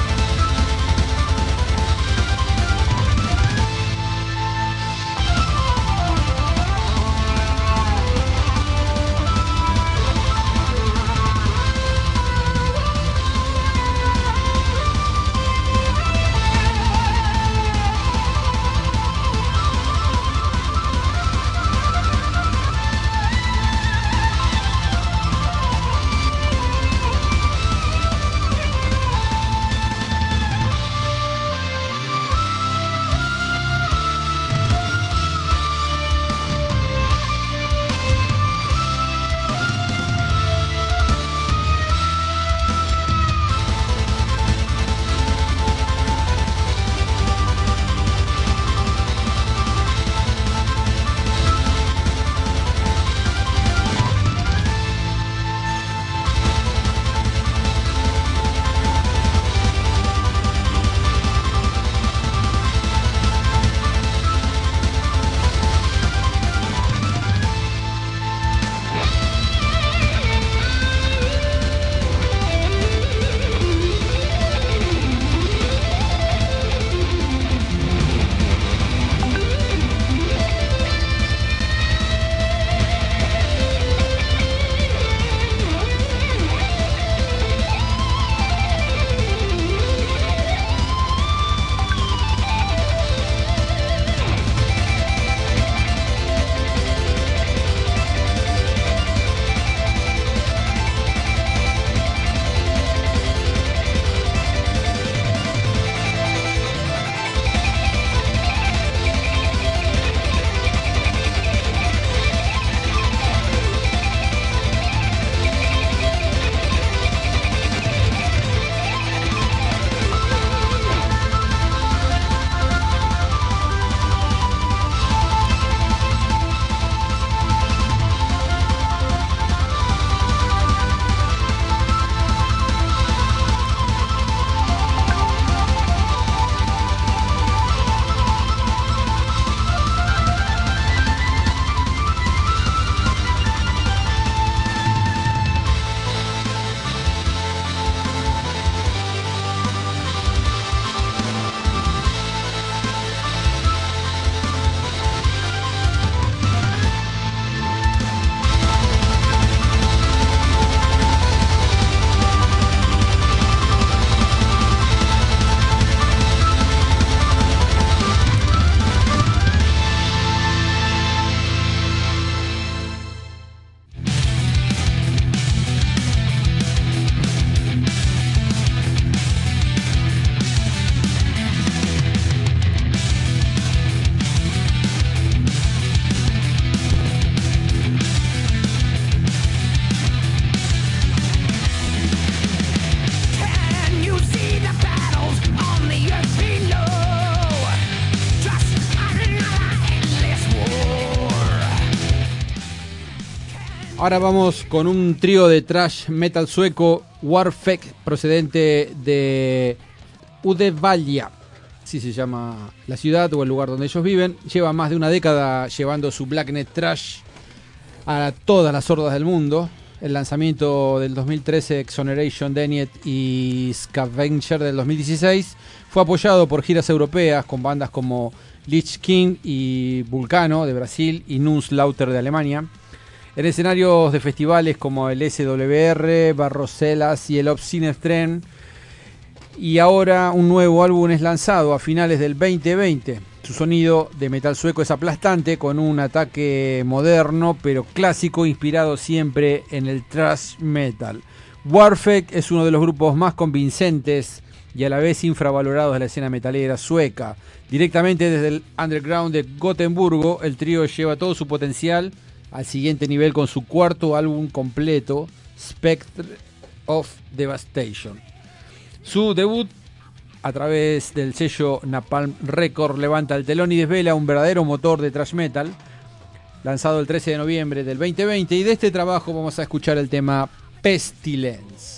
We'll be right back. ahora vamos con un trío de thrash metal sueco, Warfek, procedente de Uddevalla, así se llama la ciudad o el lugar donde ellos viven. Lleva más de una década llevando su blacknet thrash a todas las hordas del mundo. El lanzamiento del dos mil trece, Exoneration Denied y Scavenger del dos mil dieciséis, fue apoyado por giras europeas con bandas como Lich King y Vulcano de Brasil y Nunslaughter de Alemania. En escenarios de festivales como el S W R, Barroselas y el Obscene. Y ahora un nuevo álbum es lanzado a finales del veinte veinte. Su sonido de metal sueco es aplastante, con un ataque moderno pero clásico, inspirado siempre en el thrash metal. Warfek es uno de los grupos más convincentes y a la vez infravalorados de la escena metalera sueca. Directamente desde el underground de Gotemburgo, el trío lleva todo su potencial al siguiente nivel con su cuarto álbum completo, Spectre of Devastation. Su debut a través del sello Napalm Record levanta el telón y desvela un verdadero motor de thrash metal, lanzado el trece de noviembre del veinte veinte, y de este trabajo vamos a escuchar el tema Pestilence.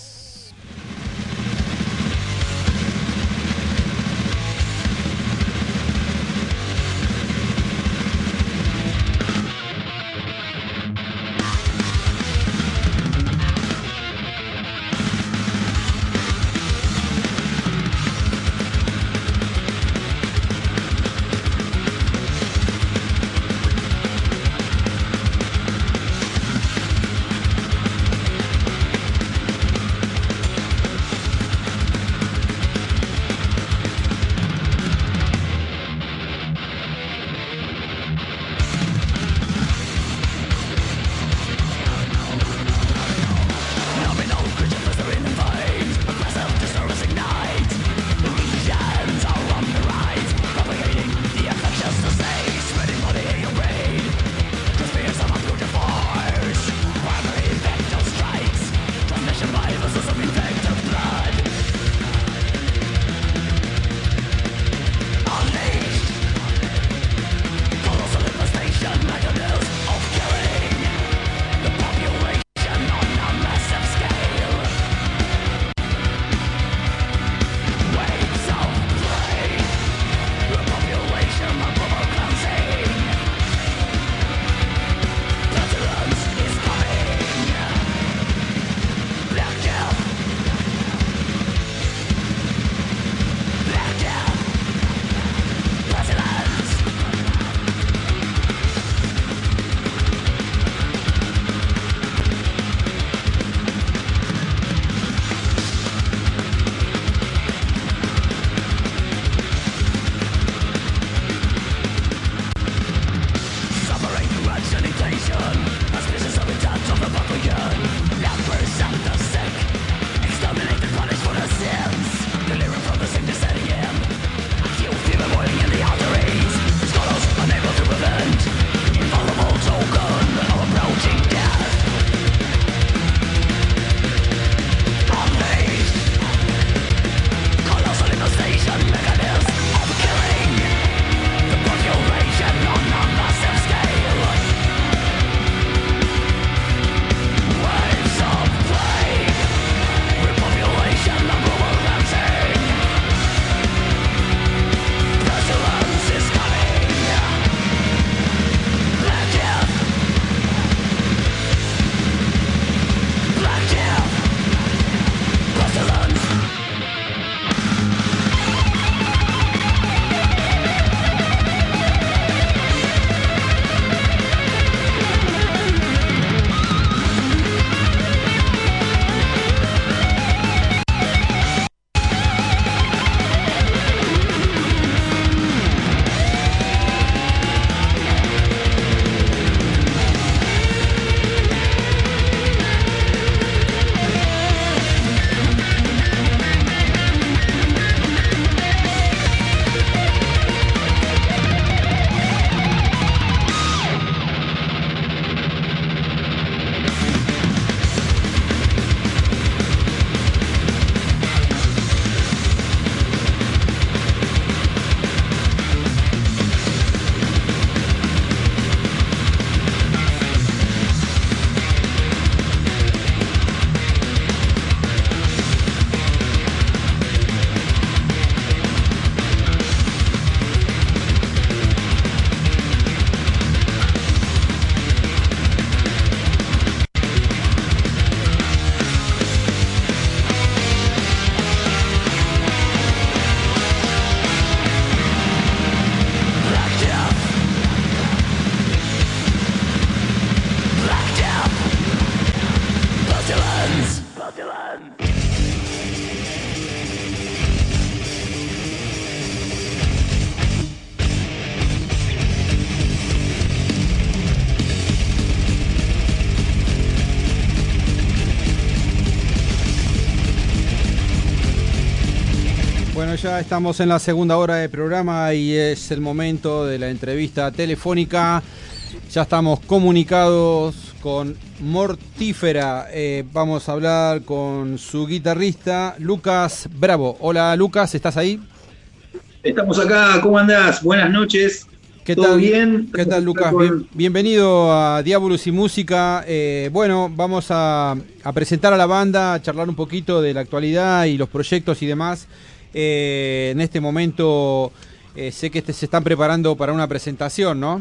Bueno, ya estamos en la segunda hora del programa y es el momento de la entrevista telefónica. Ya estamos comunicados con Mortífera. Eh, vamos a hablar con su guitarrista, Lucas Bravo. Hola, Lucas, ¿estás ahí? Estamos acá, ¿cómo andás? Buenas noches. ¿Qué ¿Todo tal? bien? ¿Qué tal, Lucas? Bien, bienvenido a Diabolus y Música. Eh, bueno, vamos a, a presentar a la banda, a charlar un poquito de la actualidad y los proyectos y demás. Eh, en este momento eh, sé que este, se están preparando para una presentación, ¿no?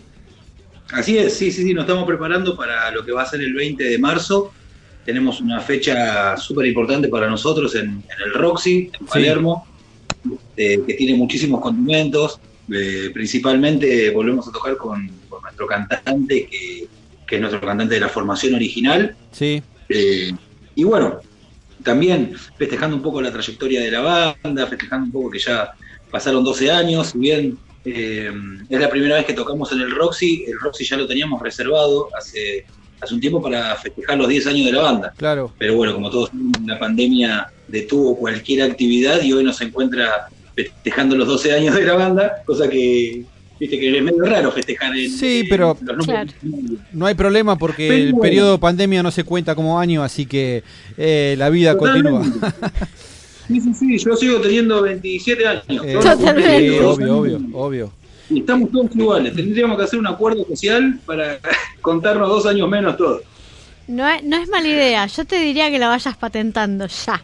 Así es, sí, sí, sí, nos estamos preparando para lo que va a ser el veinte de marzo. Tenemos una fecha súper importante para nosotros en, en el Roxy, en Palermo, sí. eh, que tiene muchísimos condimentos. Eh, principalmente volvemos a tocar con, con nuestro cantante, que, que es nuestro cantante de la formación original. Sí. Eh, y bueno, también festejando un poco la trayectoria de la banda, festejando un poco que ya pasaron doce años, si bien eh, es la primera vez que tocamos en el Roxy, el Roxy ya lo teníamos reservado hace, hace un tiempo para festejar los diez años de la banda. Claro. Pero bueno, como todos, la pandemia detuvo cualquier actividad y hoy nos encuentra festejando los doce años de la banda, cosa que, viste, que es medio raro festejar en, sí, en pero los claro. No hay problema porque pero el bueno. periodo pandemia no se cuenta como año, así que eh, la vida Totalmente. continúa. Sí, sí, sí, yo sigo teniendo veintisiete años. Eh, Totalmente. sí, obvio, obvio, obvio. Y estamos todos iguales. Tendríamos que hacer un acuerdo social para contarnos dos años menos todos. No es, no es mala idea. Yo te diría que la vayas patentando ya.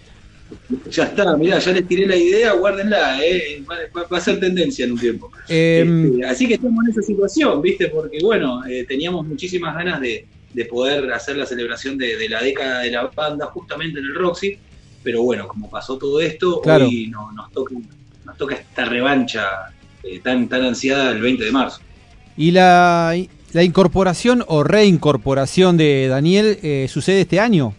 Ya está, mirá, ya les tiré la idea, guárdenla, eh, va, va a ser tendencia en un tiempo. Eh, este, así que estamos en esa situación, ¿viste? Porque, bueno, eh, teníamos muchísimas ganas de, de poder hacer la celebración de, de la década de la banda justamente en el Roxy, pero bueno, como pasó todo esto, claro. hoy no, nos, toca, nos toca esta revancha eh, tan, tan ansiada el veinte de marzo. Y la, la incorporación o reincorporación de Daniel eh, sucede este año.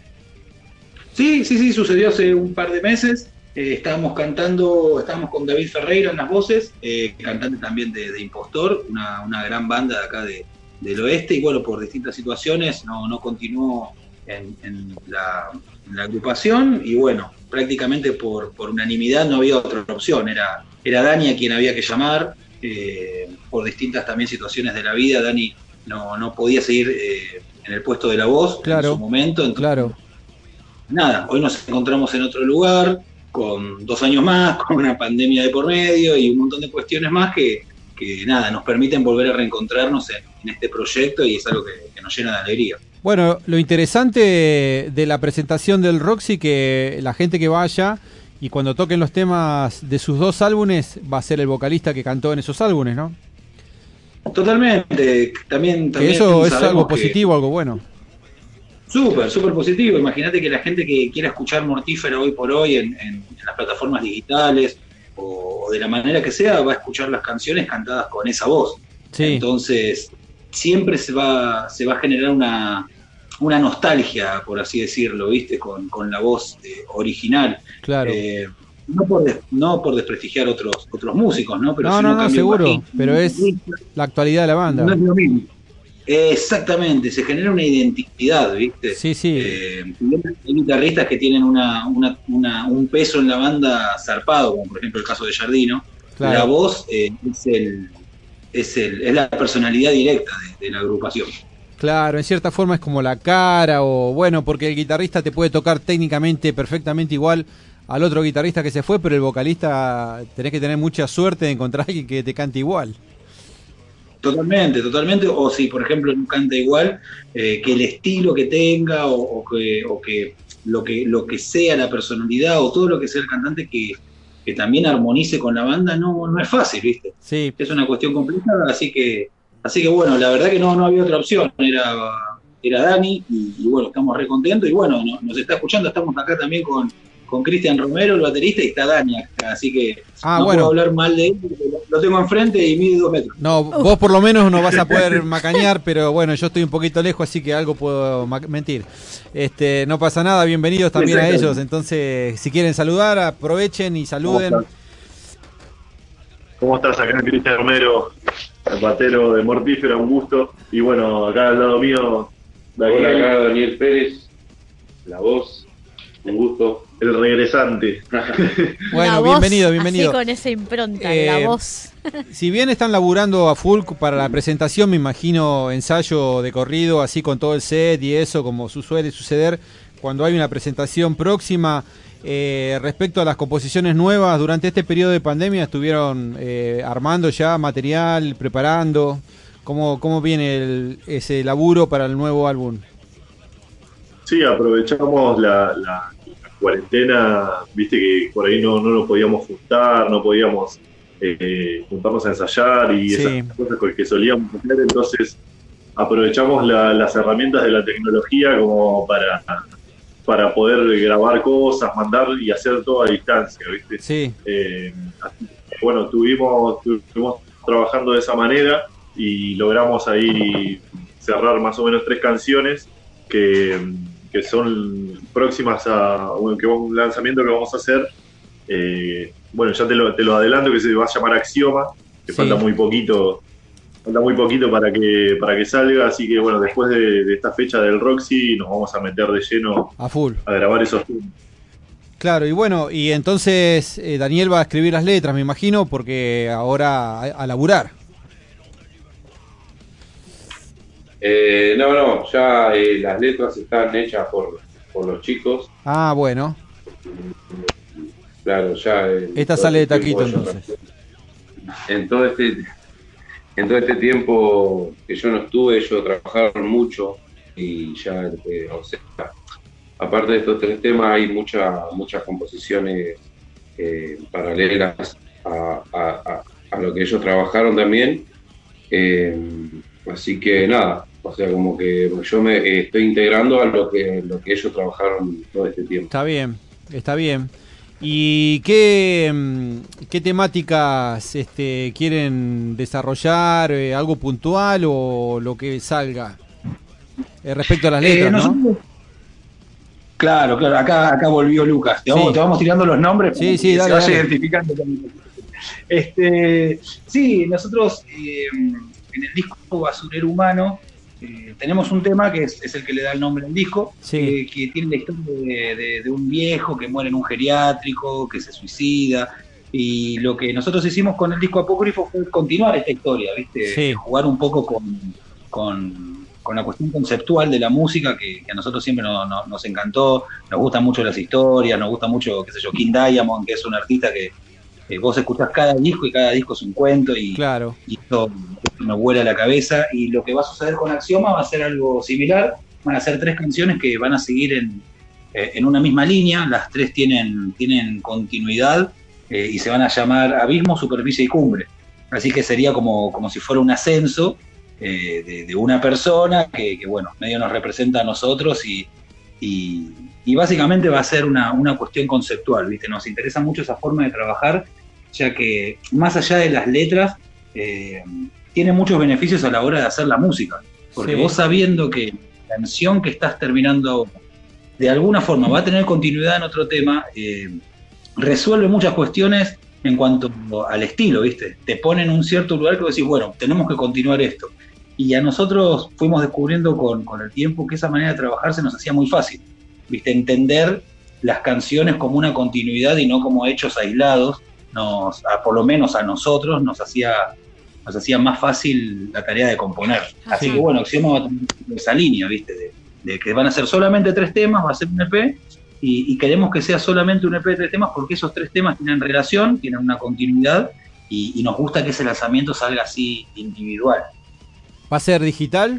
Sí, sí, sí, sucedió hace un par de meses. Eh, estábamos cantando, estábamos con David Ferreira en las voces, eh, cantante también de, de Impostor, una, una gran banda de acá de, del oeste, y bueno, por distintas situaciones no, no continuó en, en, la, en la agrupación, y bueno, prácticamente por, por unanimidad no había otra opción, era, era Dani a quien había que llamar, eh, por distintas también situaciones de la vida. Dani no, no podía seguir eh, en el puesto de la voz, claro, en su momento, entonces, claro. Nada, hoy nos encontramos en otro lugar, con dos años más, con una pandemia de por medio y un montón de cuestiones más que, que nada, nos permiten volver a reencontrarnos en, en este proyecto, y es algo que, que nos llena de alegría. Bueno, lo interesante de la presentación del Roxy, que la gente que vaya y cuando toquen los temas de sus dos álbumes va a ser el vocalista que cantó en esos álbumes, ¿no? Totalmente, también, también que eso es algo que... positivo, algo bueno. Súper, súper positivo. Imagínate que la gente que quiera escuchar Mortífera hoy por hoy en, en, en las plataformas digitales o, o de la manera que sea, va a escuchar las canciones cantadas con esa voz. Sí. Entonces, siempre se va, se va a generar una, una nostalgia, por así decirlo, ¿viste? Con, con la voz eh, original. Claro. Eh, no, por des, no por desprestigiar otros, otros músicos, ¿no? Pero no, si no, no, no, cambia seguro. bajito, pero es la actualidad de la banda. No es lo mismo. Exactamente, se genera una identidad, ¿viste? Sí, sí. Eh, hay guitarristas que tienen una, una, una, un peso en la banda zarpado, como por ejemplo el caso de Giardino. Claro. La voz eh, es, el, es, el, es la personalidad directa de, de la agrupación. Claro, en cierta forma es como la cara, o bueno, porque el guitarrista te puede tocar técnicamente perfectamente igual al otro guitarrista que se fue, pero el vocalista tenés que tener mucha suerte de encontrar a alguien que te cante igual. Totalmente, totalmente. O si, por ejemplo, no canta igual, eh, que el estilo que tenga o, o, que, o que, lo que lo que sea la personalidad o todo lo que sea el cantante que, que también armonice con la banda, no, no es fácil, ¿viste? Sí. Es una cuestión complicada, así que así que bueno, la verdad que no, no había otra opción. Era, era Dani y, y bueno, estamos re contentos. Y bueno, no, nos está escuchando, estamos acá también con, con Cristian Romero, el baterista, y está Dani acá, así que ah, no bueno. puedo hablar mal de él, porque lo tengo enfrente y mide dos metros. No, vos por lo menos no vas a poder macanear, pero bueno, yo estoy un poquito lejos, así que algo puedo mentir. Este, no pasa nada, bienvenidos también a ellos, entonces si quieren saludar, aprovechen y saluden. ¿Cómo estás? ¿Cómo estás? Acá Cristian Romero, el batero de Mortífera, un gusto. Y bueno, acá al lado mío, Daniel. Hola, acá Daniel Pérez, la voz, un gusto. el regresante. Bueno, La voz, bienvenido, bienvenido. Así con esa impronta, Eh, la voz. Si bien están laburando a full para la presentación, me imagino ensayo de corrido, así con todo el set y eso, como su- suele suceder cuando hay una presentación próxima. Eh, respecto a las composiciones nuevas, durante este periodo de pandemia estuvieron eh, armando ya material, preparando. ¿Cómo, cómo viene el- ese laburo para el nuevo álbum? Sí, aprovechamos la, la- la cuarentena, viste que por ahí no, no nos podíamos juntar, no podíamos eh, juntarnos a ensayar y Sí. esas cosas con que solíamos hacer, entonces aprovechamos la- las herramientas de la tecnología como para, para poder grabar cosas, mandar y hacer todo a distancia, viste. Sí, Eh, así que, bueno, estuvimos, estuvimos trabajando de esa manera y logramos ahí cerrar más o menos tres canciones que, que son próximas a un, que un lanzamiento que vamos a hacer. Eh, bueno, ya te lo, te lo adelanto, que se va a llamar Axioma, que Sí. falta muy poquito, falta muy poquito para que, para que salga, así que bueno, después de, de esta fecha del Roxy nos vamos a meter de lleno a full. a grabar esos temas. Claro, y bueno, y entonces eh, Daniel va a escribir las letras, me imagino, porque ahora a, a laburar. Eh, no, no, ya eh, las letras están hechas por, por los chicos. Ah, bueno. Claro, ya. eh, Esta todo sale de este tiempo taquito, ellos- entonces. En todo este, en todo este tiempo que yo no estuve, ellos trabajaron mucho y ya, eh, o sea, aparte de estos tres temas, hay mucha, muchas composiciones eh, paralelas a, a, a, a lo que ellos trabajaron también. Eh, así que nada, o sea, como que yo me eh, estoy integrando a lo que, lo que ellos trabajaron todo este tiempo. Está bien, está bien. ¿Y qué, mm, qué temáticas este, quieren desarrollar? Eh, ¿Algo puntual o lo que salga? Eh, respecto a las letras, Eh, ¿no? nosotros- Claro, claro, acá, acá volvió Lucas. Te vamos, Sí. te vamos tirando los nombres Sí, para sí, que dale, se vaya dale. identificando. Este, sí, nosotros eh, en el disco Basurero Humano eh, tenemos un tema que es, es el que le da el nombre al disco, Sí. eh, que tiene la historia de, de- de un viejo que muere en un geriátrico, que se suicida. Y lo que nosotros hicimos con el disco Apócrifo fue continuar esta historia, ¿viste? Sí. Jugar un poco con, con, con la cuestión conceptual de la música que, que a nosotros siempre no- no- nos encantó. Nos gustan mucho las historias, nos gusta mucho, qué sé yo, King Diamond, que es un artista que, que vos escuchás cada disco y cada disco es un cuento y, Claro. y eso nos vuela la cabeza. Y lo que va a suceder con Axioma va a ser algo similar. Van a ser tres canciones que van a seguir en, eh, en una misma línea. Las tres tienen, tienen continuidad eh, y se van a llamar Abismo, Superficie y Cumbre. Así que sería como, como si fuera un ascenso eh, de, de una persona que, que, bueno, medio nos representa a nosotros y, y, y básicamente va a ser una, una cuestión conceptual, ¿viste? Nos interesa mucho esa forma de trabajar, ya que más allá de las letras, eh, tiene muchos beneficios a la hora de hacer la música. Porque Sí. vos sabiendo que la canción que estás terminando de alguna forma va a tener continuidad en otro tema, eh, resuelve muchas cuestiones en cuanto al estilo, ¿viste? Te pone en un cierto lugar que vos decís, bueno, tenemos que continuar esto. Y a nosotros fuimos descubriendo con, con el tiempo que esa manera de trabajar se nos hacía muy fácil, ¿viste? Entender las canciones como una continuidad y no como hechos aislados, nos, a, por lo menos a nosotros nos hacía, nos hacía más fácil la tarea de componer. Así Ajá. que bueno, Axioma va a tener esa línea, ¿viste? De, de que van a ser solamente tres temas, va a ser un E P, y, y queremos que sea solamente un E P de tres temas porque esos tres temas tienen relación, tienen una continuidad, y, y nos gusta que ese lanzamiento salga así individual. ¿Va a ser digital?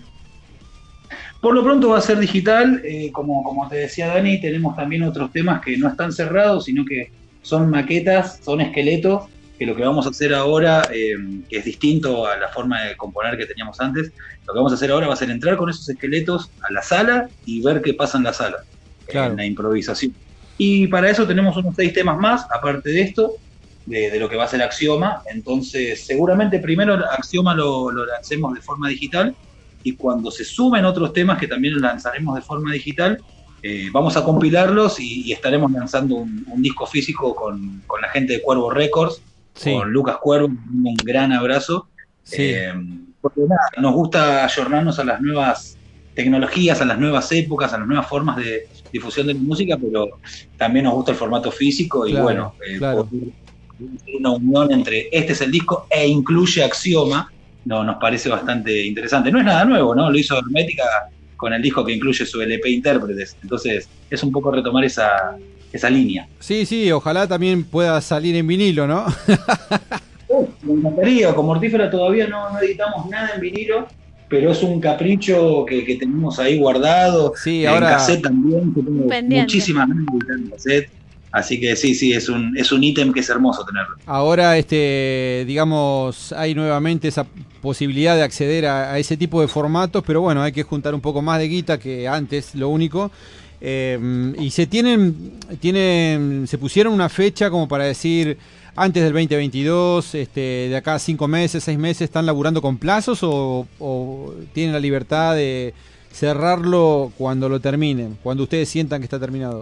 Por lo pronto va a ser digital, eh, como, como te decía Dani, tenemos también otros temas que no están cerrados, sino que son maquetas, son esqueletos, que lo que vamos a hacer ahora, eh, que es distinto a la forma de componer que teníamos antes, lo que vamos a hacer ahora va a ser entrar con esos esqueletos a la sala y ver qué pasa en la sala, Claro. en la improvisación. Y para eso tenemos unos seis temas más, aparte de esto, de, de lo que va a ser Axioma. Entonces, seguramente primero Axioma lo, lo lancemos de forma digital, y cuando se sumen otros temas que también los lanzaremos de forma digital, eh, vamos a compilarlos y, y estaremos lanzando un, un disco físico con, con la gente de Cuervo Records, Sí. con Lucas Cuervo, un gran abrazo. Sí. Eh, porque nada, nos gusta ayornarnos a las nuevas tecnologías, a las nuevas épocas, a las nuevas formas de difusión de la música, pero también nos gusta el formato físico y Claro, bueno, eh, claro. poder hacer una unión entre este es el disco e incluye Axioma, no, nos parece bastante interesante. No es nada nuevo, ¿no? Lo hizo Hermética con el disco que incluye su L P Intérpretes, entonces es un poco retomar esa, esa línea. Sí, sí, ojalá también pueda salir en vinilo, ¿no? Oh, me encantaría, con Mortífera todavía no, no editamos nada en vinilo, pero es un capricho que, que tenemos ahí guardado. Sí, en ahora- cassette también, que tengo Pendiente. muchísimas ganas de editar en cassette. Así que sí, sí, es un es un ítem que es hermoso tenerlo. Ahora, este, digamos, hay nuevamente esa posibilidad de acceder a, a ese tipo de formatos, pero bueno, hay que juntar un poco más de guita que antes, lo único. Eh, y se tienen, tienen, se pusieron una fecha como para decir antes del veinte veintidós, este, de acá a cinco meses, seis meses, ¿están laburando con plazos o, o tienen la libertad de cerrarlo cuando lo terminen, cuando ustedes sientan que está terminado?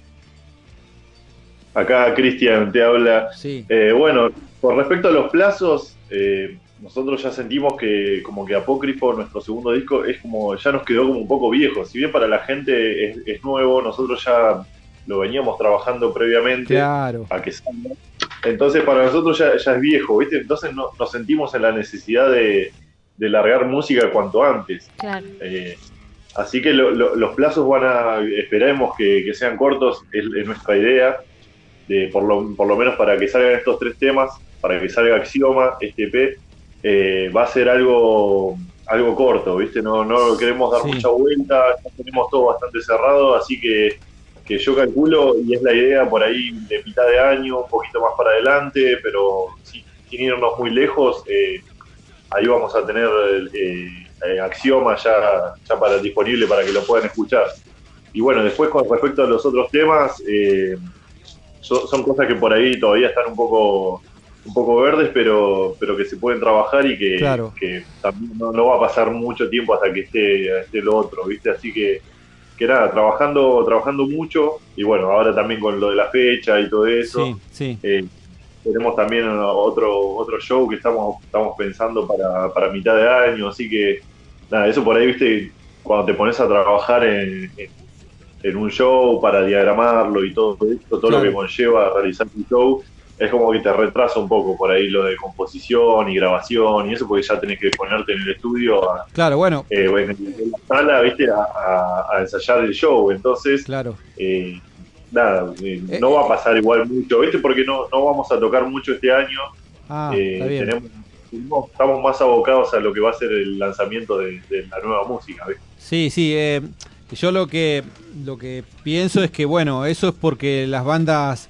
Acá Cristian te habla. Sí. Eh, bueno, con respecto a los plazos, eh, nosotros ya sentimos que como que Apócrifo, nuestro segundo disco, es como ya nos quedó como un poco viejo. Si bien para la gente es, es nuevo, nosotros ya lo veníamos trabajando previamente Claro. a que salga. Entonces para nosotros ya, ya es viejo, ¿viste? Entonces no, nos sentimos en la necesidad de, de largar música cuanto antes. Claro. Eh, así que lo- lo- los plazos van a, esperemos que, que sean cortos, es, es nuestra idea, de por, lo, por lo menos para que salgan estos tres temas, para que salga Axioma, este E P, eh, va a ser algo algo corto, ¿viste? No, no queremos dar Sí. mucha vuelta, ya tenemos todo bastante cerrado, así que, que yo calculo, y es la idea por ahí de mitad de año, un poquito más para adelante, pero sin, sin irnos muy lejos, eh, ahí vamos a tener eh, eh, Axioma ya, ya para, disponible para que lo puedan escuchar. Y bueno, después con respecto a los otros temas, eh, son, son cosas que por ahí todavía están un poco un poco verdes, pero pero que se pueden trabajar y que, Claro. que también no, no va a pasar mucho tiempo hasta que esté, esté lo otro, ¿viste? Así que, que nada, trabajando trabajando mucho, y bueno, ahora también con lo de la fecha y todo eso. Sí, sí. Eh, tenemos también otro otro show que estamos estamos pensando para, para mitad de año, así que nada, eso por ahí, viste, cuando te pones a trabajar en, en, en un show para diagramarlo y todo esto, todo Claro. lo que conlleva a realizar un show, es como que te retrasa un poco por ahí lo de composición y grabación y eso, porque ya tenés que ponerte en el estudio a, Claro, bueno, eh, en, en la sala, viste, a, a- a ensayar el show. Entonces, claro. eh, nada, eh, Eh, no va a pasar igual mucho, ¿viste? Porque no, no vamos a tocar mucho este año. Ah, Eh, está bien. tenemos, no, estamos más abocados a lo que va a ser el lanzamiento de, de la nueva música, ¿viste? Sí, sí. eh, yo lo que lo que pienso es que, bueno, eso es porque las bandas,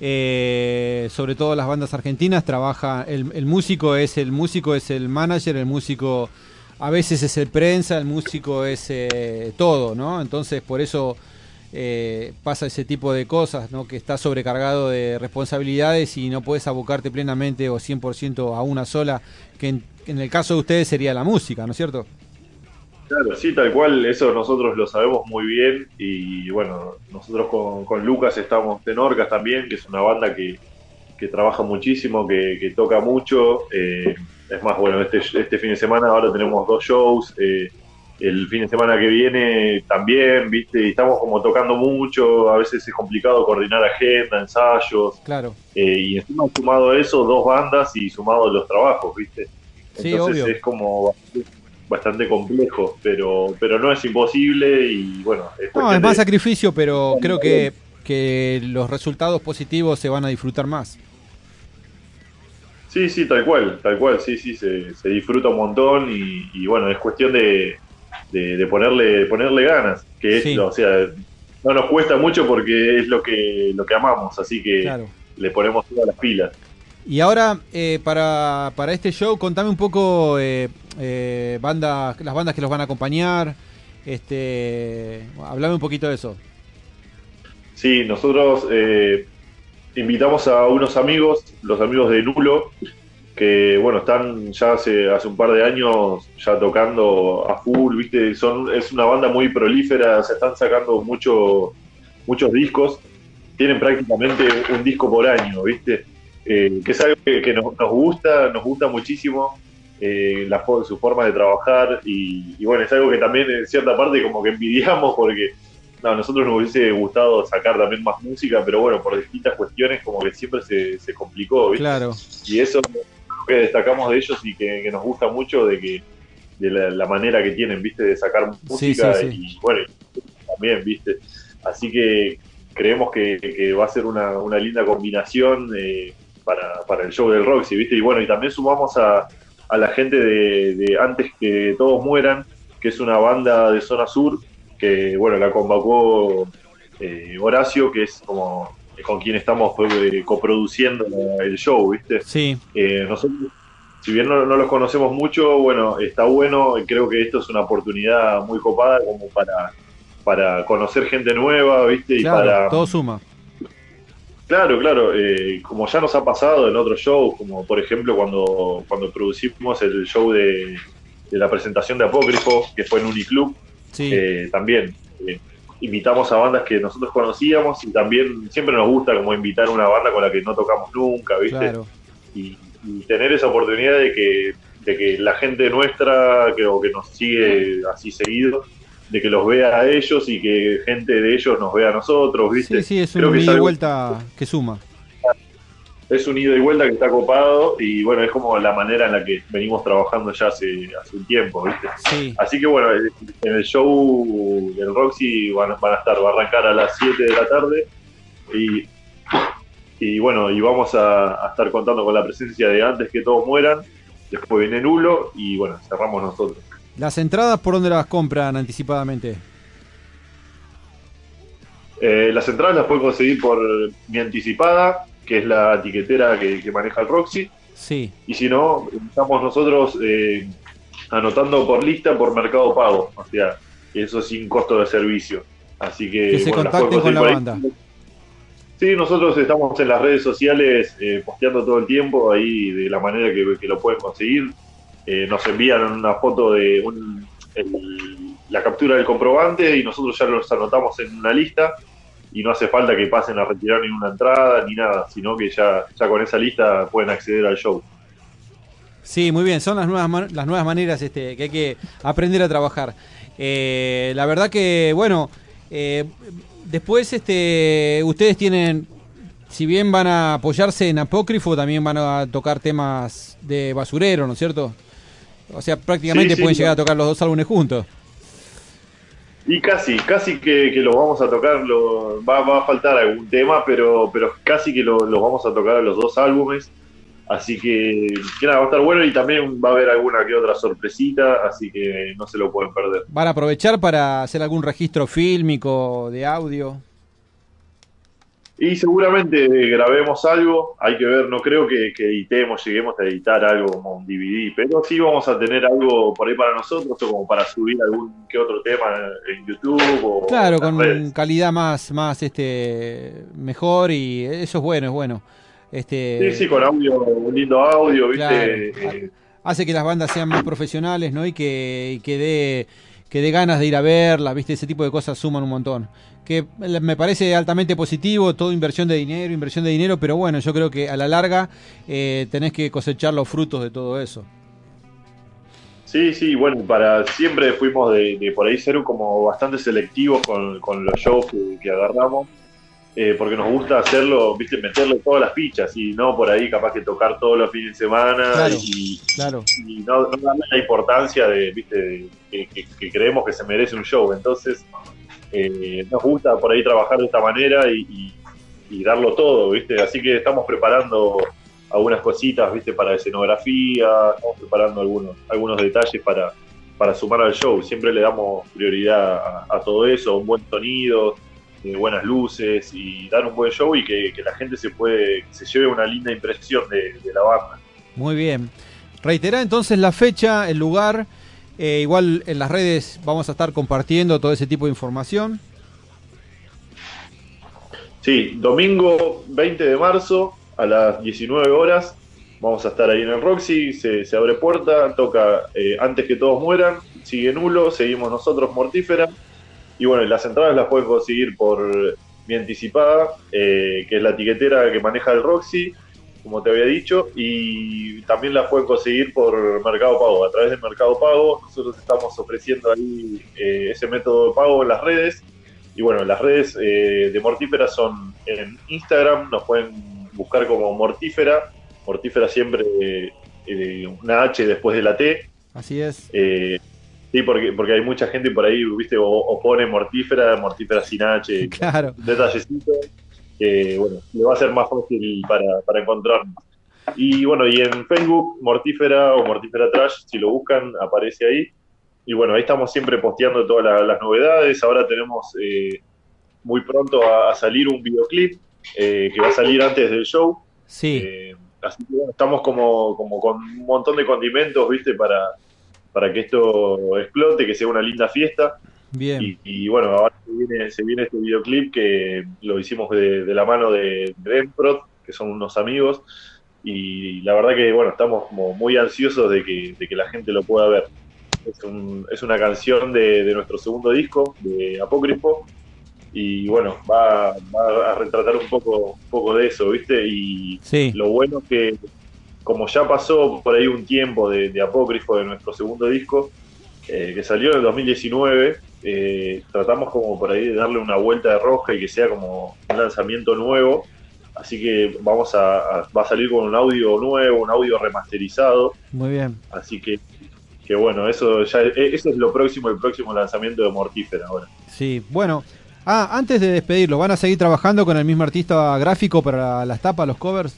eh, sobre todo las bandas argentinas, trabajan. El, el músico es el músico es el manager, el músico a veces es el prensa, el músico es eh, todo, ¿no? Entonces por eso eh, pasa ese tipo de cosas, ¿no? Que estás sobrecargado de responsabilidades y no puedes abocarte plenamente o cien por ciento a una sola, que en, en el caso de ustedes sería la música, ¿no es cierto? Claro, sí, tal cual, eso nosotros lo sabemos muy bien. Y bueno, nosotros con, con Lucas estamos en Orcas también, que es una banda que, que trabaja muchísimo, que, que toca mucho. Eh, es más, bueno, este, este fin de semana ahora tenemos dos shows. Eh, el fin de semana que viene también, ¿viste? Y estamos como tocando mucho, a veces es complicado coordinar agenda, ensayos. Claro. Eh, y encima sumado a eso, dos bandas y sumado los trabajos, ¿viste? Sí, Entonces obvio. es como bastante complejo, pero pero no es imposible y bueno. Es No, cuestión es más de- sacrificio, pero creo que, que los resultados positivos se van a disfrutar más. Sí, sí, tal cual, tal cual, sí, sí, se, se disfruta un montón y, y bueno, es cuestión de, de, de ponerle ponerle ganas, que es, Sí. o sea, no nos cuesta mucho porque es lo que lo que amamos, así que Claro. le ponemos todas las pilas. Y ahora, eh, para, para este show, contame un poco eh, eh, bandas, las bandas que los van a acompañar. Este, hablame un poquito de eso. Sí, nosotros eh, invitamos a unos amigos, los amigos de Nulo, que bueno, están ya hace, hace un par de años ya tocando a full, ¿viste? Son, es una banda muy prolífera, se están sacando mucho, muchos discos, tienen prácticamente un disco por año, ¿viste? Eh, que es algo que, que nos, nos gusta, nos gusta muchísimo. eh, la, su forma de trabajar y, y bueno, es algo que también en cierta parte como que envidiamos porque no, a nosotros nos hubiese gustado sacar también más música, pero bueno, por distintas cuestiones como que siempre se, se complicó, ¿viste? Claro. Y eso es lo que destacamos de ellos y que, que nos gusta mucho de que de la, la manera que tienen, ¿viste? De sacar música sí, sí, sí. y bueno, también, ¿viste? Así que creemos que, que va a ser una, una linda combinación eh, para, para el show del Roxy, ¿viste? Y bueno, y también sumamos a, a la gente de, de Antes que Todos Mueran, que es una banda de zona sur, que bueno, la convocó eh, Horacio, que es como con quien estamos eh, coproduciendo el show, ¿viste? Sí. Eh, nosotros, si bien no, no los conocemos mucho, bueno, está bueno, creo que esto es una oportunidad muy copada como para, para conocer gente nueva, ¿viste? Y Claro, para todo suma. Claro, claro, eh, como ya nos ha pasado en otros shows, como por ejemplo cuando, cuando producimos el show de, de la presentación de Apócrifo, que fue en Uniclub, Sí. eh, también eh, invitamos a bandas que nosotros conocíamos y también siempre nos gusta como invitar a una banda con la que no tocamos nunca, ¿viste? Claro. Y, y tener esa oportunidad de que, de que la gente nuestra, que, o que nos sigue así seguido, de que los vea a ellos y que gente de ellos nos vea a nosotros, ¿viste? Sí, sí, es Creo un que es ida y algo- vuelta que suma. Es un ida y vuelta que está copado y bueno, es como la manera en la que venimos trabajando ya hace, hace un tiempo, ¿viste? Sí. Así que bueno, en el show del Roxy van, van a estar, va a arrancar a las siete de la tarde y, y bueno, y vamos a, a estar contando con la presencia de Antes que Todos Mueran, después viene Nulo y bueno, cerramos nosotros. ¿Las entradas por dónde las compran anticipadamente? Eh, las entradas las pueden conseguir por Mi Anticipada, que es la etiquetera que, que maneja el Roxy. Sí. Y si no, estamos nosotros eh, anotando por lista por Mercado Pago, o sea, eso sin costo de servicio. Así que, Que se bueno, las contacten pueden con la conseguir por banda. ahí. Sí, nosotros estamos en las redes sociales eh, posteando todo el tiempo ahí de la manera que, que lo pueden conseguir. Eh, nos envían una foto de un- el- la captura del comprobante y nosotros ya los anotamos en una lista y no hace falta que pasen a retirar ninguna entrada ni nada, sino que ya, ya con esa lista pueden acceder al show. Sí, muy bien, son las nuevas man- las nuevas maneras este, que hay que aprender a trabajar. Eh, la verdad que, bueno, eh, después este, ustedes tienen, si bien van a apoyarse en Apócrifo, también van a tocar temas de Basurero, ¿no es cierto? O sea, prácticamente Sí, sí, pueden llegar a claro. tocar los dos álbumes juntos. Y casi, casi que, que lo vamos a tocar, lo, va, va a faltar algún tema, pero, pero casi que lo, lo vamos a tocar a los dos álbumes. Así que, que nada, va a estar bueno y también va a haber alguna que otra sorpresita, así que no se lo pueden perder. ¿Van a aprovechar para hacer algún registro fílmico de audio? Y seguramente grabemos algo, hay que ver, no creo que, que editemos, lleguemos a editar algo como un D V D, pero sí vamos a tener algo por ahí para nosotros o como para subir algún que otro tema en YouTube o Claro, en las con redes. calidad más, más este mejor y eso es bueno, es bueno. Este, Sí, sí, con audio, un lindo audio, ¿viste? Claro. Eh, hace que las bandas sean más profesionales, ¿no? Y que, y que dé que dé ganas de ir a verlas, ¿viste? Ese tipo de cosas suman un montón. Que me parece altamente positivo, todo inversión de dinero, inversión de dinero, pero bueno, yo creo que a la larga eh, tenés que cosechar los frutos de todo eso. Sí, sí, bueno, para siempre fuimos de, de por ahí ser como bastante selectivos con, con los shows que, que agarramos, eh, porque nos gusta hacerlo, viste, meterle todas las fichas y no por ahí capaz que tocar todos los fines de semana Claro, y, claro. y no, no darle la importancia de, viste, de- que, que- que creemos que se merece un show. Entonces, eh, nos gusta por ahí trabajar de esta manera y, y- y darlo todo, viste. Así que estamos preparando algunas cositas, viste, para escenografía, estamos preparando algunos, algunos detalles para, para sumar al show. Siempre le damos prioridad a, a todo eso, un buen sonido, eh, buenas luces y dar un buen show y que, que la gente se puede, que se lleve una linda impresión de, de la banda. Muy bien. Reiterá entonces la fecha, el lugar. Eh, igual en las redes vamos a estar compartiendo todo ese tipo de información. Sí, domingo veinte de marzo a las diecinueve horas vamos a estar ahí en el Roxy, se, se abre puerta, toca eh, Antes que Todos Mueran, sigue Nulo, seguimos nosotros Mortífera y bueno, y las entradas las pueden conseguir por Mi Anticipada, eh, que es la etiquetera que maneja el Roxy como te había dicho, y también la pueden conseguir por Mercado Pago. A través de Mercado Pago nosotros estamos ofreciendo ahí eh, ese método de pago en las redes. Y bueno, las redes eh, de Mortífera son en Instagram, nos pueden buscar como Mortífera, Mortífera siempre eh, eh, una H después de la T. Así es. Eh, sí, porque, porque hay mucha gente por ahí, viste, o, o pone Mortífera, Mortífera sin H. Claro. Un detallecito que, bueno, le va a ser más fácil para, para encontrarnos. Y bueno, y en Facebook, Mortífera o Mortífera Trash, si lo buscan, aparece ahí. Y bueno, ahí estamos siempre posteando todas la, las novedades. Ahora tenemos eh, muy pronto a, a salir un videoclip eh, que va a salir antes del show. Sí. Eh, así que bueno, estamos como, como con un montón de condimentos, ¿viste? Para, para que esto explote, que sea una linda fiesta. Bien. Y, y bueno, ahora se viene, se viene este videoclip que lo hicimos de, de la mano de, de Emprod, que son unos amigos. Y la verdad que, bueno, estamos como muy ansiosos de que, de que la gente lo pueda ver. Es, un, es una canción de, de nuestro segundo disco, de Apócrifo, y bueno, va, va a retratar un poco, un poco de eso, ¿viste? Y sí. Lo bueno es que, como ya pasó por ahí un tiempo de, de Apócrifo, de nuestro segundo disco, eh, que salió en el dos mil diecinueve, eh, tratamos como por ahí de darle una vuelta de rosca y que sea como un lanzamiento nuevo. Así que vamos a, a va a salir con un audio nuevo, un audio remasterizado. Muy bien. Así que que bueno, eso ya eso es lo próximo, el próximo lanzamiento de Mortífera ahora. Sí, bueno. Ah, antes de despedirlo, ¿van a seguir trabajando con el mismo artista gráfico para las tapas, los covers?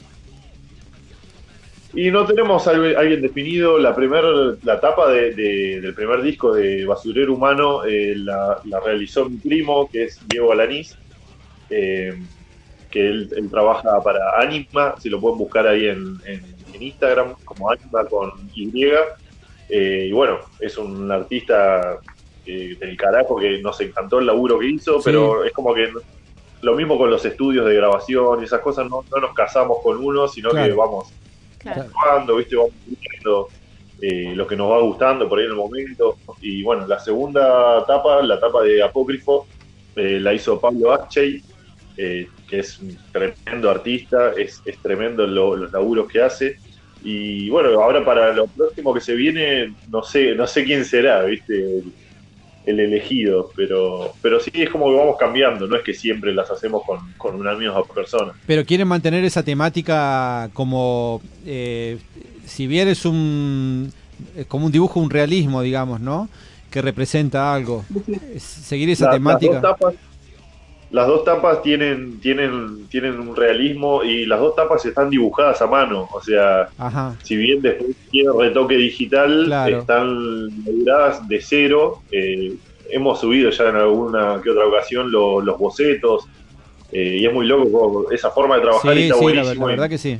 Y no tenemos a alguien definido. La primer, la tapa de, de, del primer disco de Basurero Humano eh, la, la realizó mi primo, que es Diego Alanís, eh, que él, él trabaja para Anima, si lo pueden buscar ahí en, en, en Instagram, como Anima con Y. Eh, y bueno, es un artista eh, del carajo que nos encantó el laburo que hizo, sí. Pero es como que lo mismo con los estudios de grabación y esas cosas, no, no nos casamos con uno, sino claro. que vamos claro. probando, ¿viste? Vamos viendo eh, lo que nos va gustando por ahí en el momento. Y bueno, la segunda etapa, la etapa de Apócrifo, eh, la hizo Pablo Achey, eh, que es un tremendo artista, es, es tremendo lo, los laburos que hace. Y bueno, ahora para lo próximo que se viene, no sé, no sé quién será, ¿viste? El, el elegido, pero pero sí es como que vamos cambiando, no es que siempre las hacemos con, con una misma persona. Pero quieren mantener esa temática como, eh, si bien es un, como un dibujo, un realismo, digamos, ¿no? Que representa algo. Seguir esa la, temática. Las dos tapas, las dos tapas tienen, tienen, tienen un realismo y las dos tapas están dibujadas a mano, o sea, ajá. Si bien después tiene retoque digital, claro. Están laburadas de cero. Eh, hemos subido ya en alguna que otra ocasión lo, los bocetos, eh, y es muy loco esa forma de trabajar. Sí, está sí, buenísimo. La, la verdad que sí.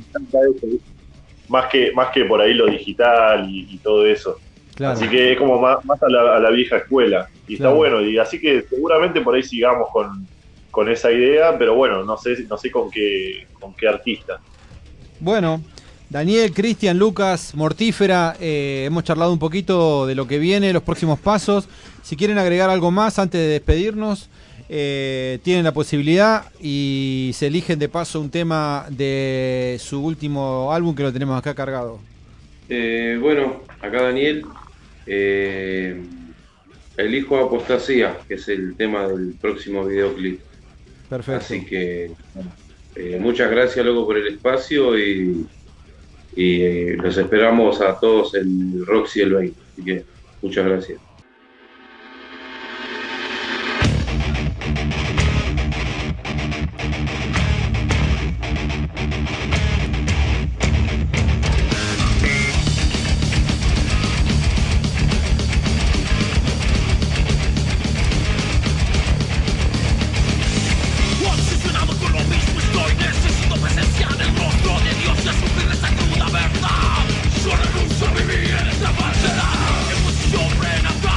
Más que, más que por ahí lo digital y, y todo eso. Claro. Así que es como más, más a, la, a la vieja escuela. Y claro. Está bueno. Y así que seguramente por ahí sigamos con, con esa idea, pero bueno, no sé, no sé con qué, con qué artista. Bueno, Daniel, Cristian, Lucas, Mortífera, eh, hemos charlado un poquito de lo que viene, los próximos pasos. Si quieren agregar algo más antes de despedirnos, eh, tienen la posibilidad y se eligen de paso un tema de su último álbum que lo tenemos acá cargado. Eh, bueno, acá Daniel, eh, elijo Apostasía, que es el tema del próximo videoclip. Perfecto. Así que eh, muchas gracias, loco, por el espacio y, y eh, los esperamos a todos en el Roxy el veinte. Así que muchas gracias. Yo renuncio a vivir en esta falsedad. Emoción frena.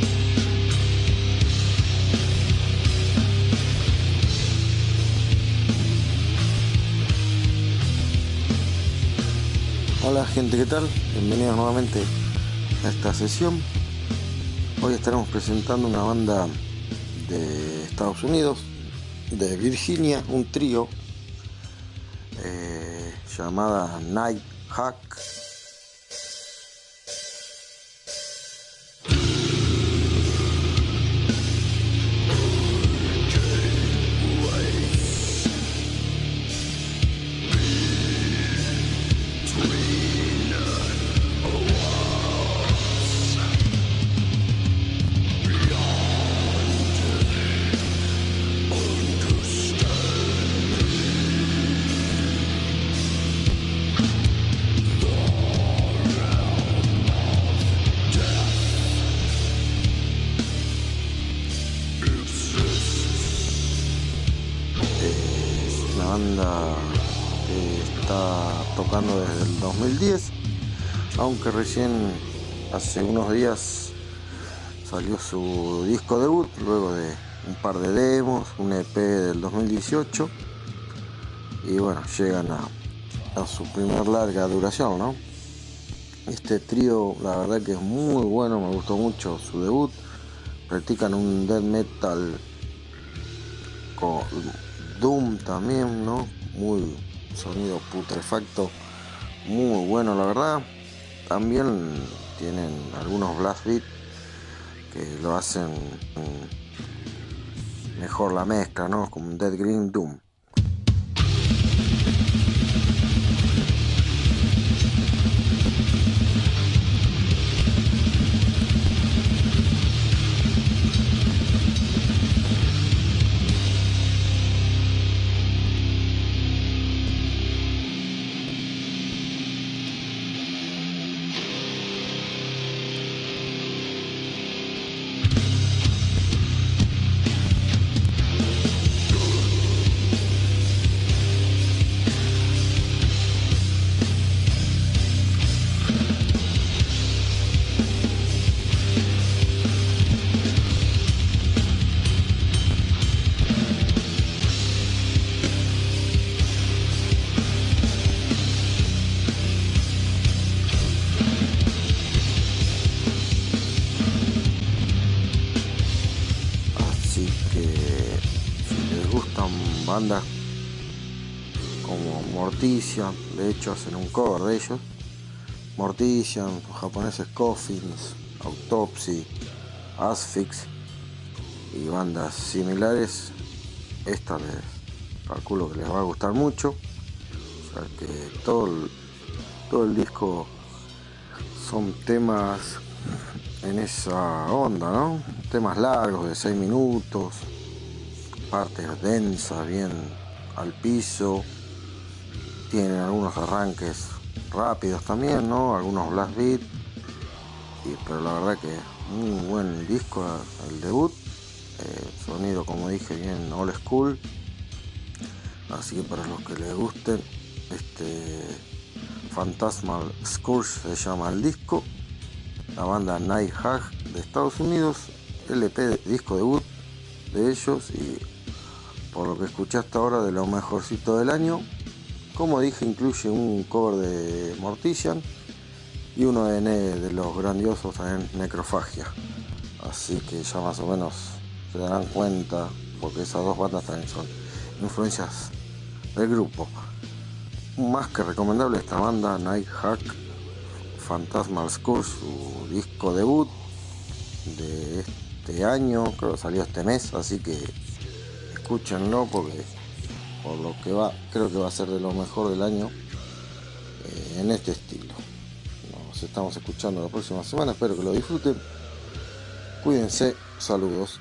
Hola gente, ¿qué tal? Bienvenidos nuevamente a esta sesión. Hoy estaremos presentando una banda de Estados Unidos, de Virginia, un trío eh, llamada Nighthawk. Banda que está tocando desde el dos mil diez, aunque recién hace unos días salió su disco debut luego de un par de demos, un E P del dos mil dieciocho, y bueno, llegan a, a su primer larga duración, ¿no? Este trío la verdad que es muy bueno, me gustó mucho su debut. Practican un death metal con doom también, ¿no? Muy sonido putrefacto, muy bueno la verdad. También tienen algunos blast beat que lo hacen mejor la mezcla, ¿no? Como un Dead Green Doom. Bandas como Mortician, de hecho hacen un cover de ellos. Mortician, los japoneses Coffins, Autopsy, Asphyx y bandas similares. Esta les calculo que les va a gustar mucho. O sea que todo el, todo el disco son temas en esa onda, ¿no? Temas largos de seis minutos. Partes densas, bien al piso, tienen algunos arranques rápidos también, ¿no? Algunos blast beat, y, pero la verdad que muy buen disco el debut, eh, sonido como dije bien old school, así que para los que les gusten, este Phantasmal Scourge se llama el disco, la banda Nighthawk de Estados Unidos, L P de disco debut de ellos, y por lo que escuché hasta ahora de lo mejorcito del año. Como dije, incluye un cover de Mortician y uno de, ne- de los grandiosos también Necrofagia, así que ya más o menos se darán cuenta, porque esas dos bandas también son influencias del grupo. Más que recomendable esta banda Nighthawk, Phantasmal Scourge, su disco debut de este año, creo que salió este mes, así que escúchenlo porque por lo que va, creo que va a ser de lo mejor del año eh, en este estilo. Nos estamos escuchando la próxima semana, espero que lo disfruten. Cuídense, saludos.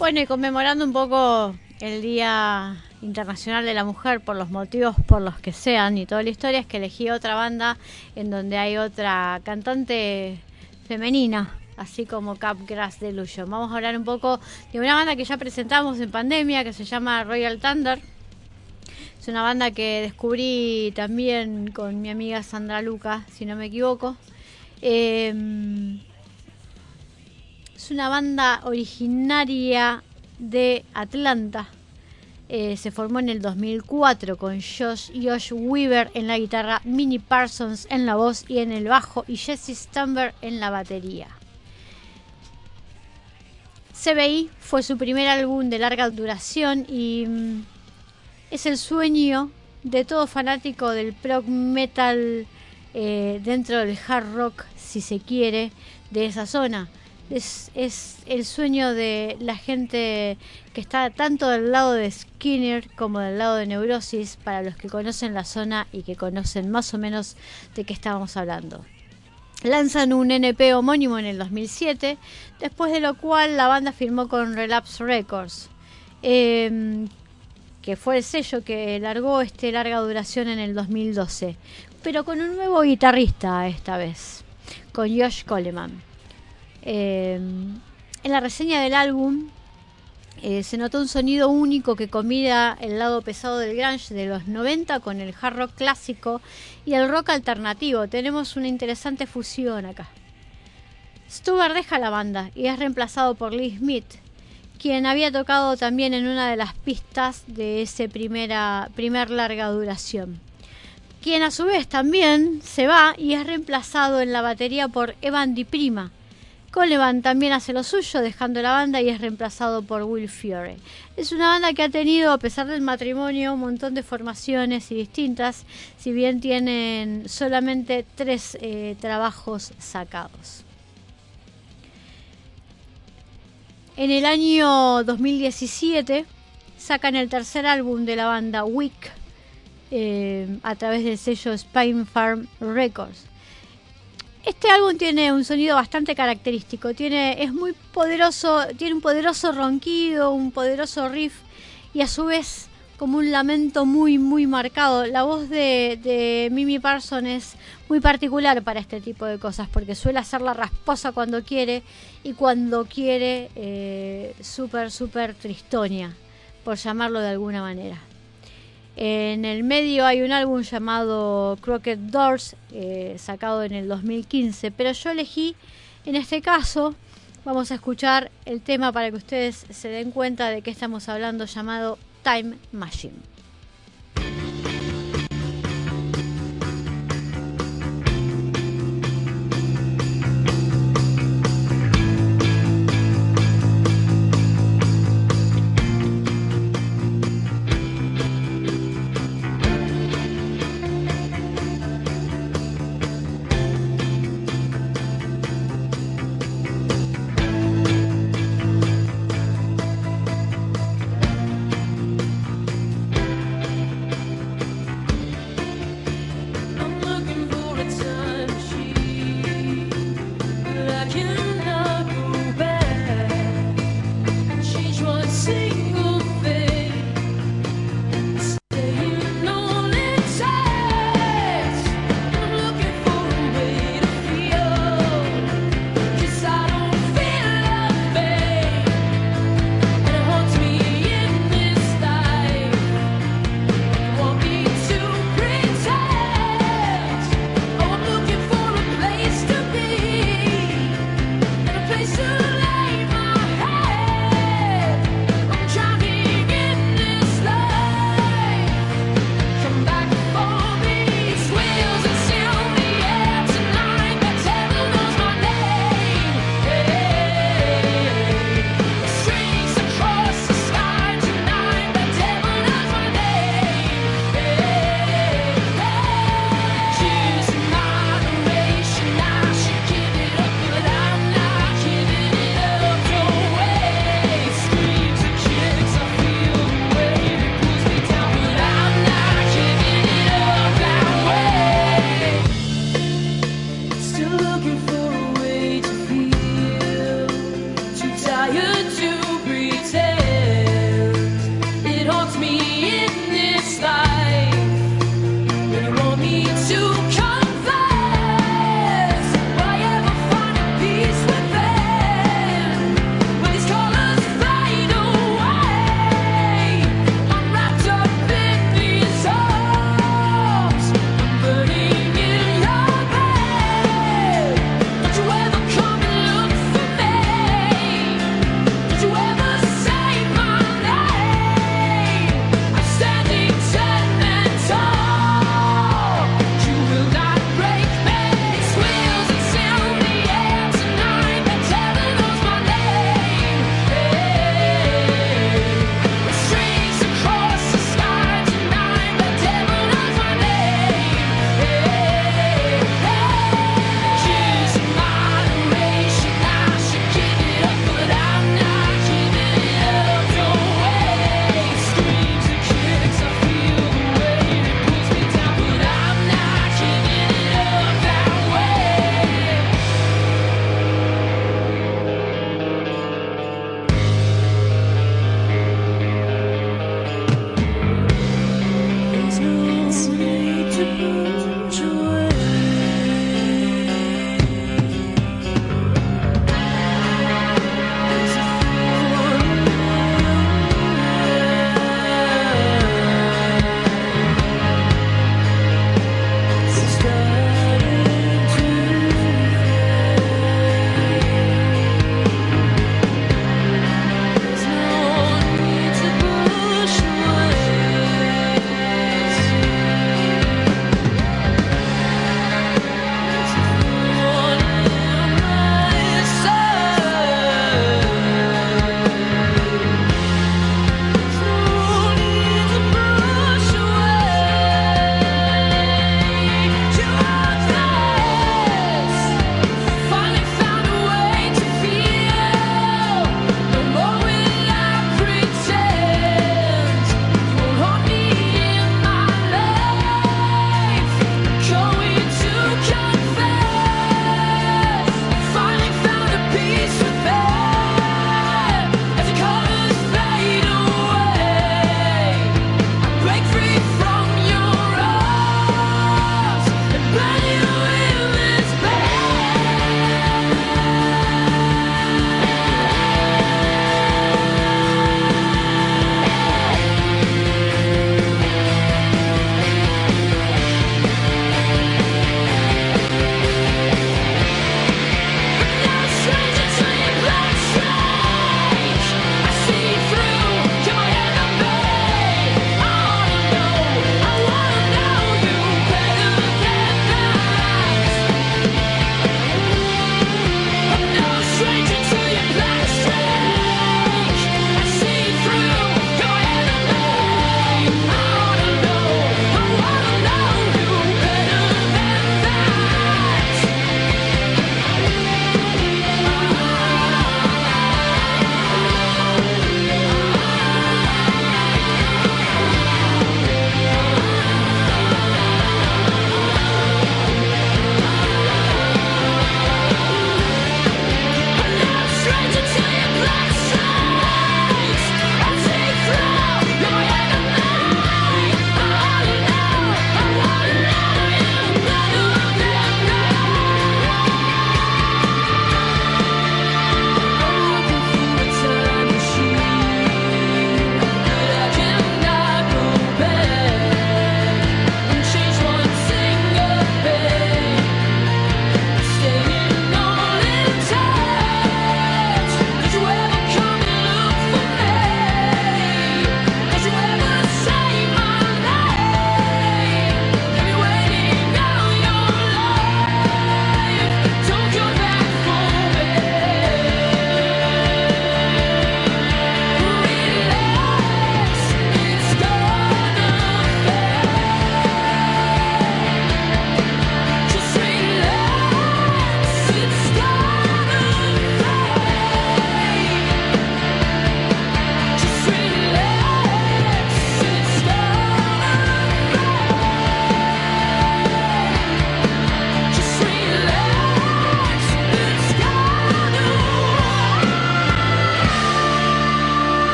Bueno, y conmemorando un poco el Día Internacional de la Mujer, por los motivos por los que sean y toda la historia, es que elegí otra banda en donde hay otra cantante femenina, así como Capgras Delusion. Vamos a hablar un poco de una banda que ya presentamos en pandemia, que se llama Royal Thunder. Es una banda que descubrí también con mi amiga Sandra Luca, si no me equivoco. Eh, es una banda originaria de Atlanta. Eh, se formó en el dos mil cuatro con Josh, Josh Weaver en la guitarra, Minnie Parsons en la voz y en el bajo, y Jesse Stamber en la batería. C B I fue su primer álbum de larga duración y mm, es el sueño de todo fanático del prog metal, eh, dentro del hard rock, si se quiere, de esa zona. Es, es el sueño de la gente que está tanto del lado de Skinner como del lado de Neurosis, para los que conocen la zona y que conocen más o menos de qué estábamos hablando. Lanzan un N P homónimo en el dos mil siete, después de lo cual la banda firmó con Relapse Records, eh, que fue el sello que largó este larga duración en el dos mil doce, pero con un nuevo guitarrista esta vez, con Josh Coleman. Eh, en la reseña del álbum eh, se notó un sonido único que combina el lado pesado del grunge de los noventa con el hard rock clásico y el rock alternativo. Tenemos una interesante fusión acá. Stuber deja la banda y es reemplazado por Lee Smith, quien había tocado también en una de las pistas de ese primera, primer larga duración, quien a su vez también se va y es reemplazado en la batería por Evan Di Prima. Coleman también hace lo suyo, dejando la banda, y es reemplazado por Will Fiore. Es una banda que ha tenido, a pesar del matrimonio, un montón de formaciones y distintas, si bien tienen solamente tres eh, trabajos sacados. En el año dos mil diecisiete sacan el tercer álbum de la banda, Weak, eh, a través del sello Spinefarm Records. Este álbum tiene un sonido bastante característico, tiene, es muy poderoso, tiene un poderoso ronquido, un poderoso riff y a su vez como un lamento muy muy marcado. La voz de, de Mimi Parsons es muy particular para este tipo de cosas, porque suele hacerla rasposa cuando quiere y cuando quiere eh, súper súper tristonia, por llamarlo de alguna manera. En el medio hay un álbum llamado Crooked Doors, eh, sacado en el dos mil quince, pero yo elegí, en este caso, vamos a escuchar el tema para que ustedes se den cuenta de qué estamos hablando, llamado Time Machine.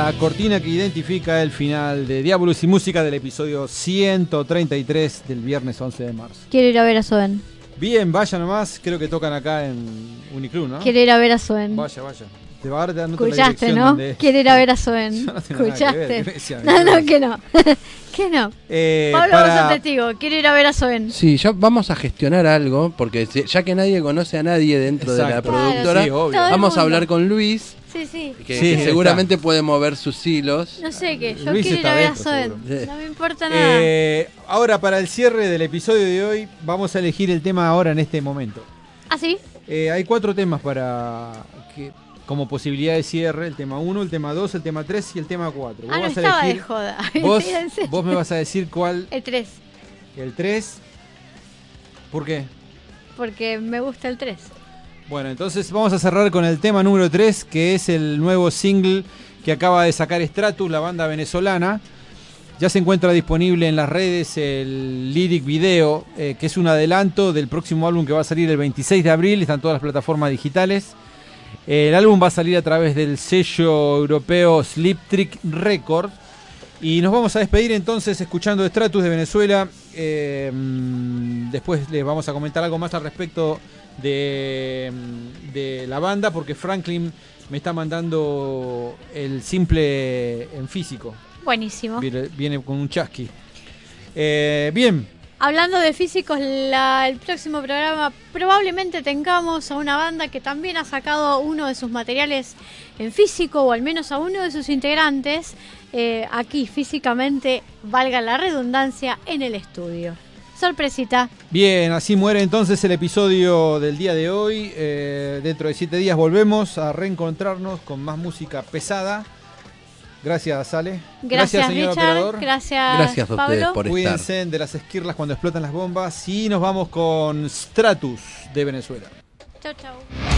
la cortina que identifica el final de Diabolus y Música del episodio ciento treinta y tres del viernes once de marzo. Quiero ir a ver a Soen. Bien, vaya nomás, creo que tocan acá en Uniclub, ¿no? Quiero ir a ver a Soen. Vaya, vaya. Te va a dar la nota Escuchaste, la ¿no? donde... Quiero ir a ver a Soen. No tengo nada que ¿Escuchaste? ver, Grecia, no, no, que no. que no. Eh, Pablo, para... vos sos testigo. Quiero ir a ver a Soen. Sí, ya vamos a gestionar algo, porque si- ya que nadie conoce a nadie dentro de la Exacto. productora, Sí, obvio. Todo el vamos a mundo. hablar con Luis, Sí, sí. que, Sí, que seguramente puede mover sus hilos. No sé qué. Yo Luis quiero ir está a ver a dentro, Soen. seguro. No me importa nada. Eh, ahora, para el cierre del episodio de hoy, vamos a elegir el tema ahora en este momento. ¿Ah, sí? Eh, hay cuatro temas para que, como posibilidad de cierre: el tema uno, el tema dos, el tema tres y el tema cuatro. Ah, no vas a estaba de elegir, joda. vos, Sí, en serio. vos me vas a decir cuál, El tres. el tres. ¿Por qué? Porque me gusta el tres. Bueno, entonces vamos a cerrar con el tema número tres, que es el nuevo single que acaba de sacar Stratus, la banda venezolana. Ya se encuentra disponible en las redes el lyric video, eh, que es un adelanto del próximo álbum que va a salir el veintiséis de abril. Está en todas las plataformas digitales. El álbum va a salir a través del sello europeo Sliptrick Records. Y nos vamos a despedir entonces escuchando Stratus de Venezuela. Eh, después les vamos a comentar algo más al respecto de, de la banda, porque Franklin me está mandando el simple en físico. Buenísimo. Viene, viene con un chasqui. Eh, bien. Hablando de físicos, la- el próximo programa probablemente tengamos a una banda que también ha sacado uno de sus materiales en físico, o al menos a uno de sus integrantes, eh, aquí físicamente, valga la redundancia, en el estudio. Sorpresita. Bien, así muere entonces el episodio del día de hoy. Eh, dentro de siete días volvemos a reencontrarnos con más música pesada. Gracias, Ale. Gracias, señor Richard. operador. Gracias, Gracias a Pablo. ustedes por estar. Cuídense de las esquirlas cuando explotan las bombas. Y nos vamos con Stratus de Venezuela. Chau, chau.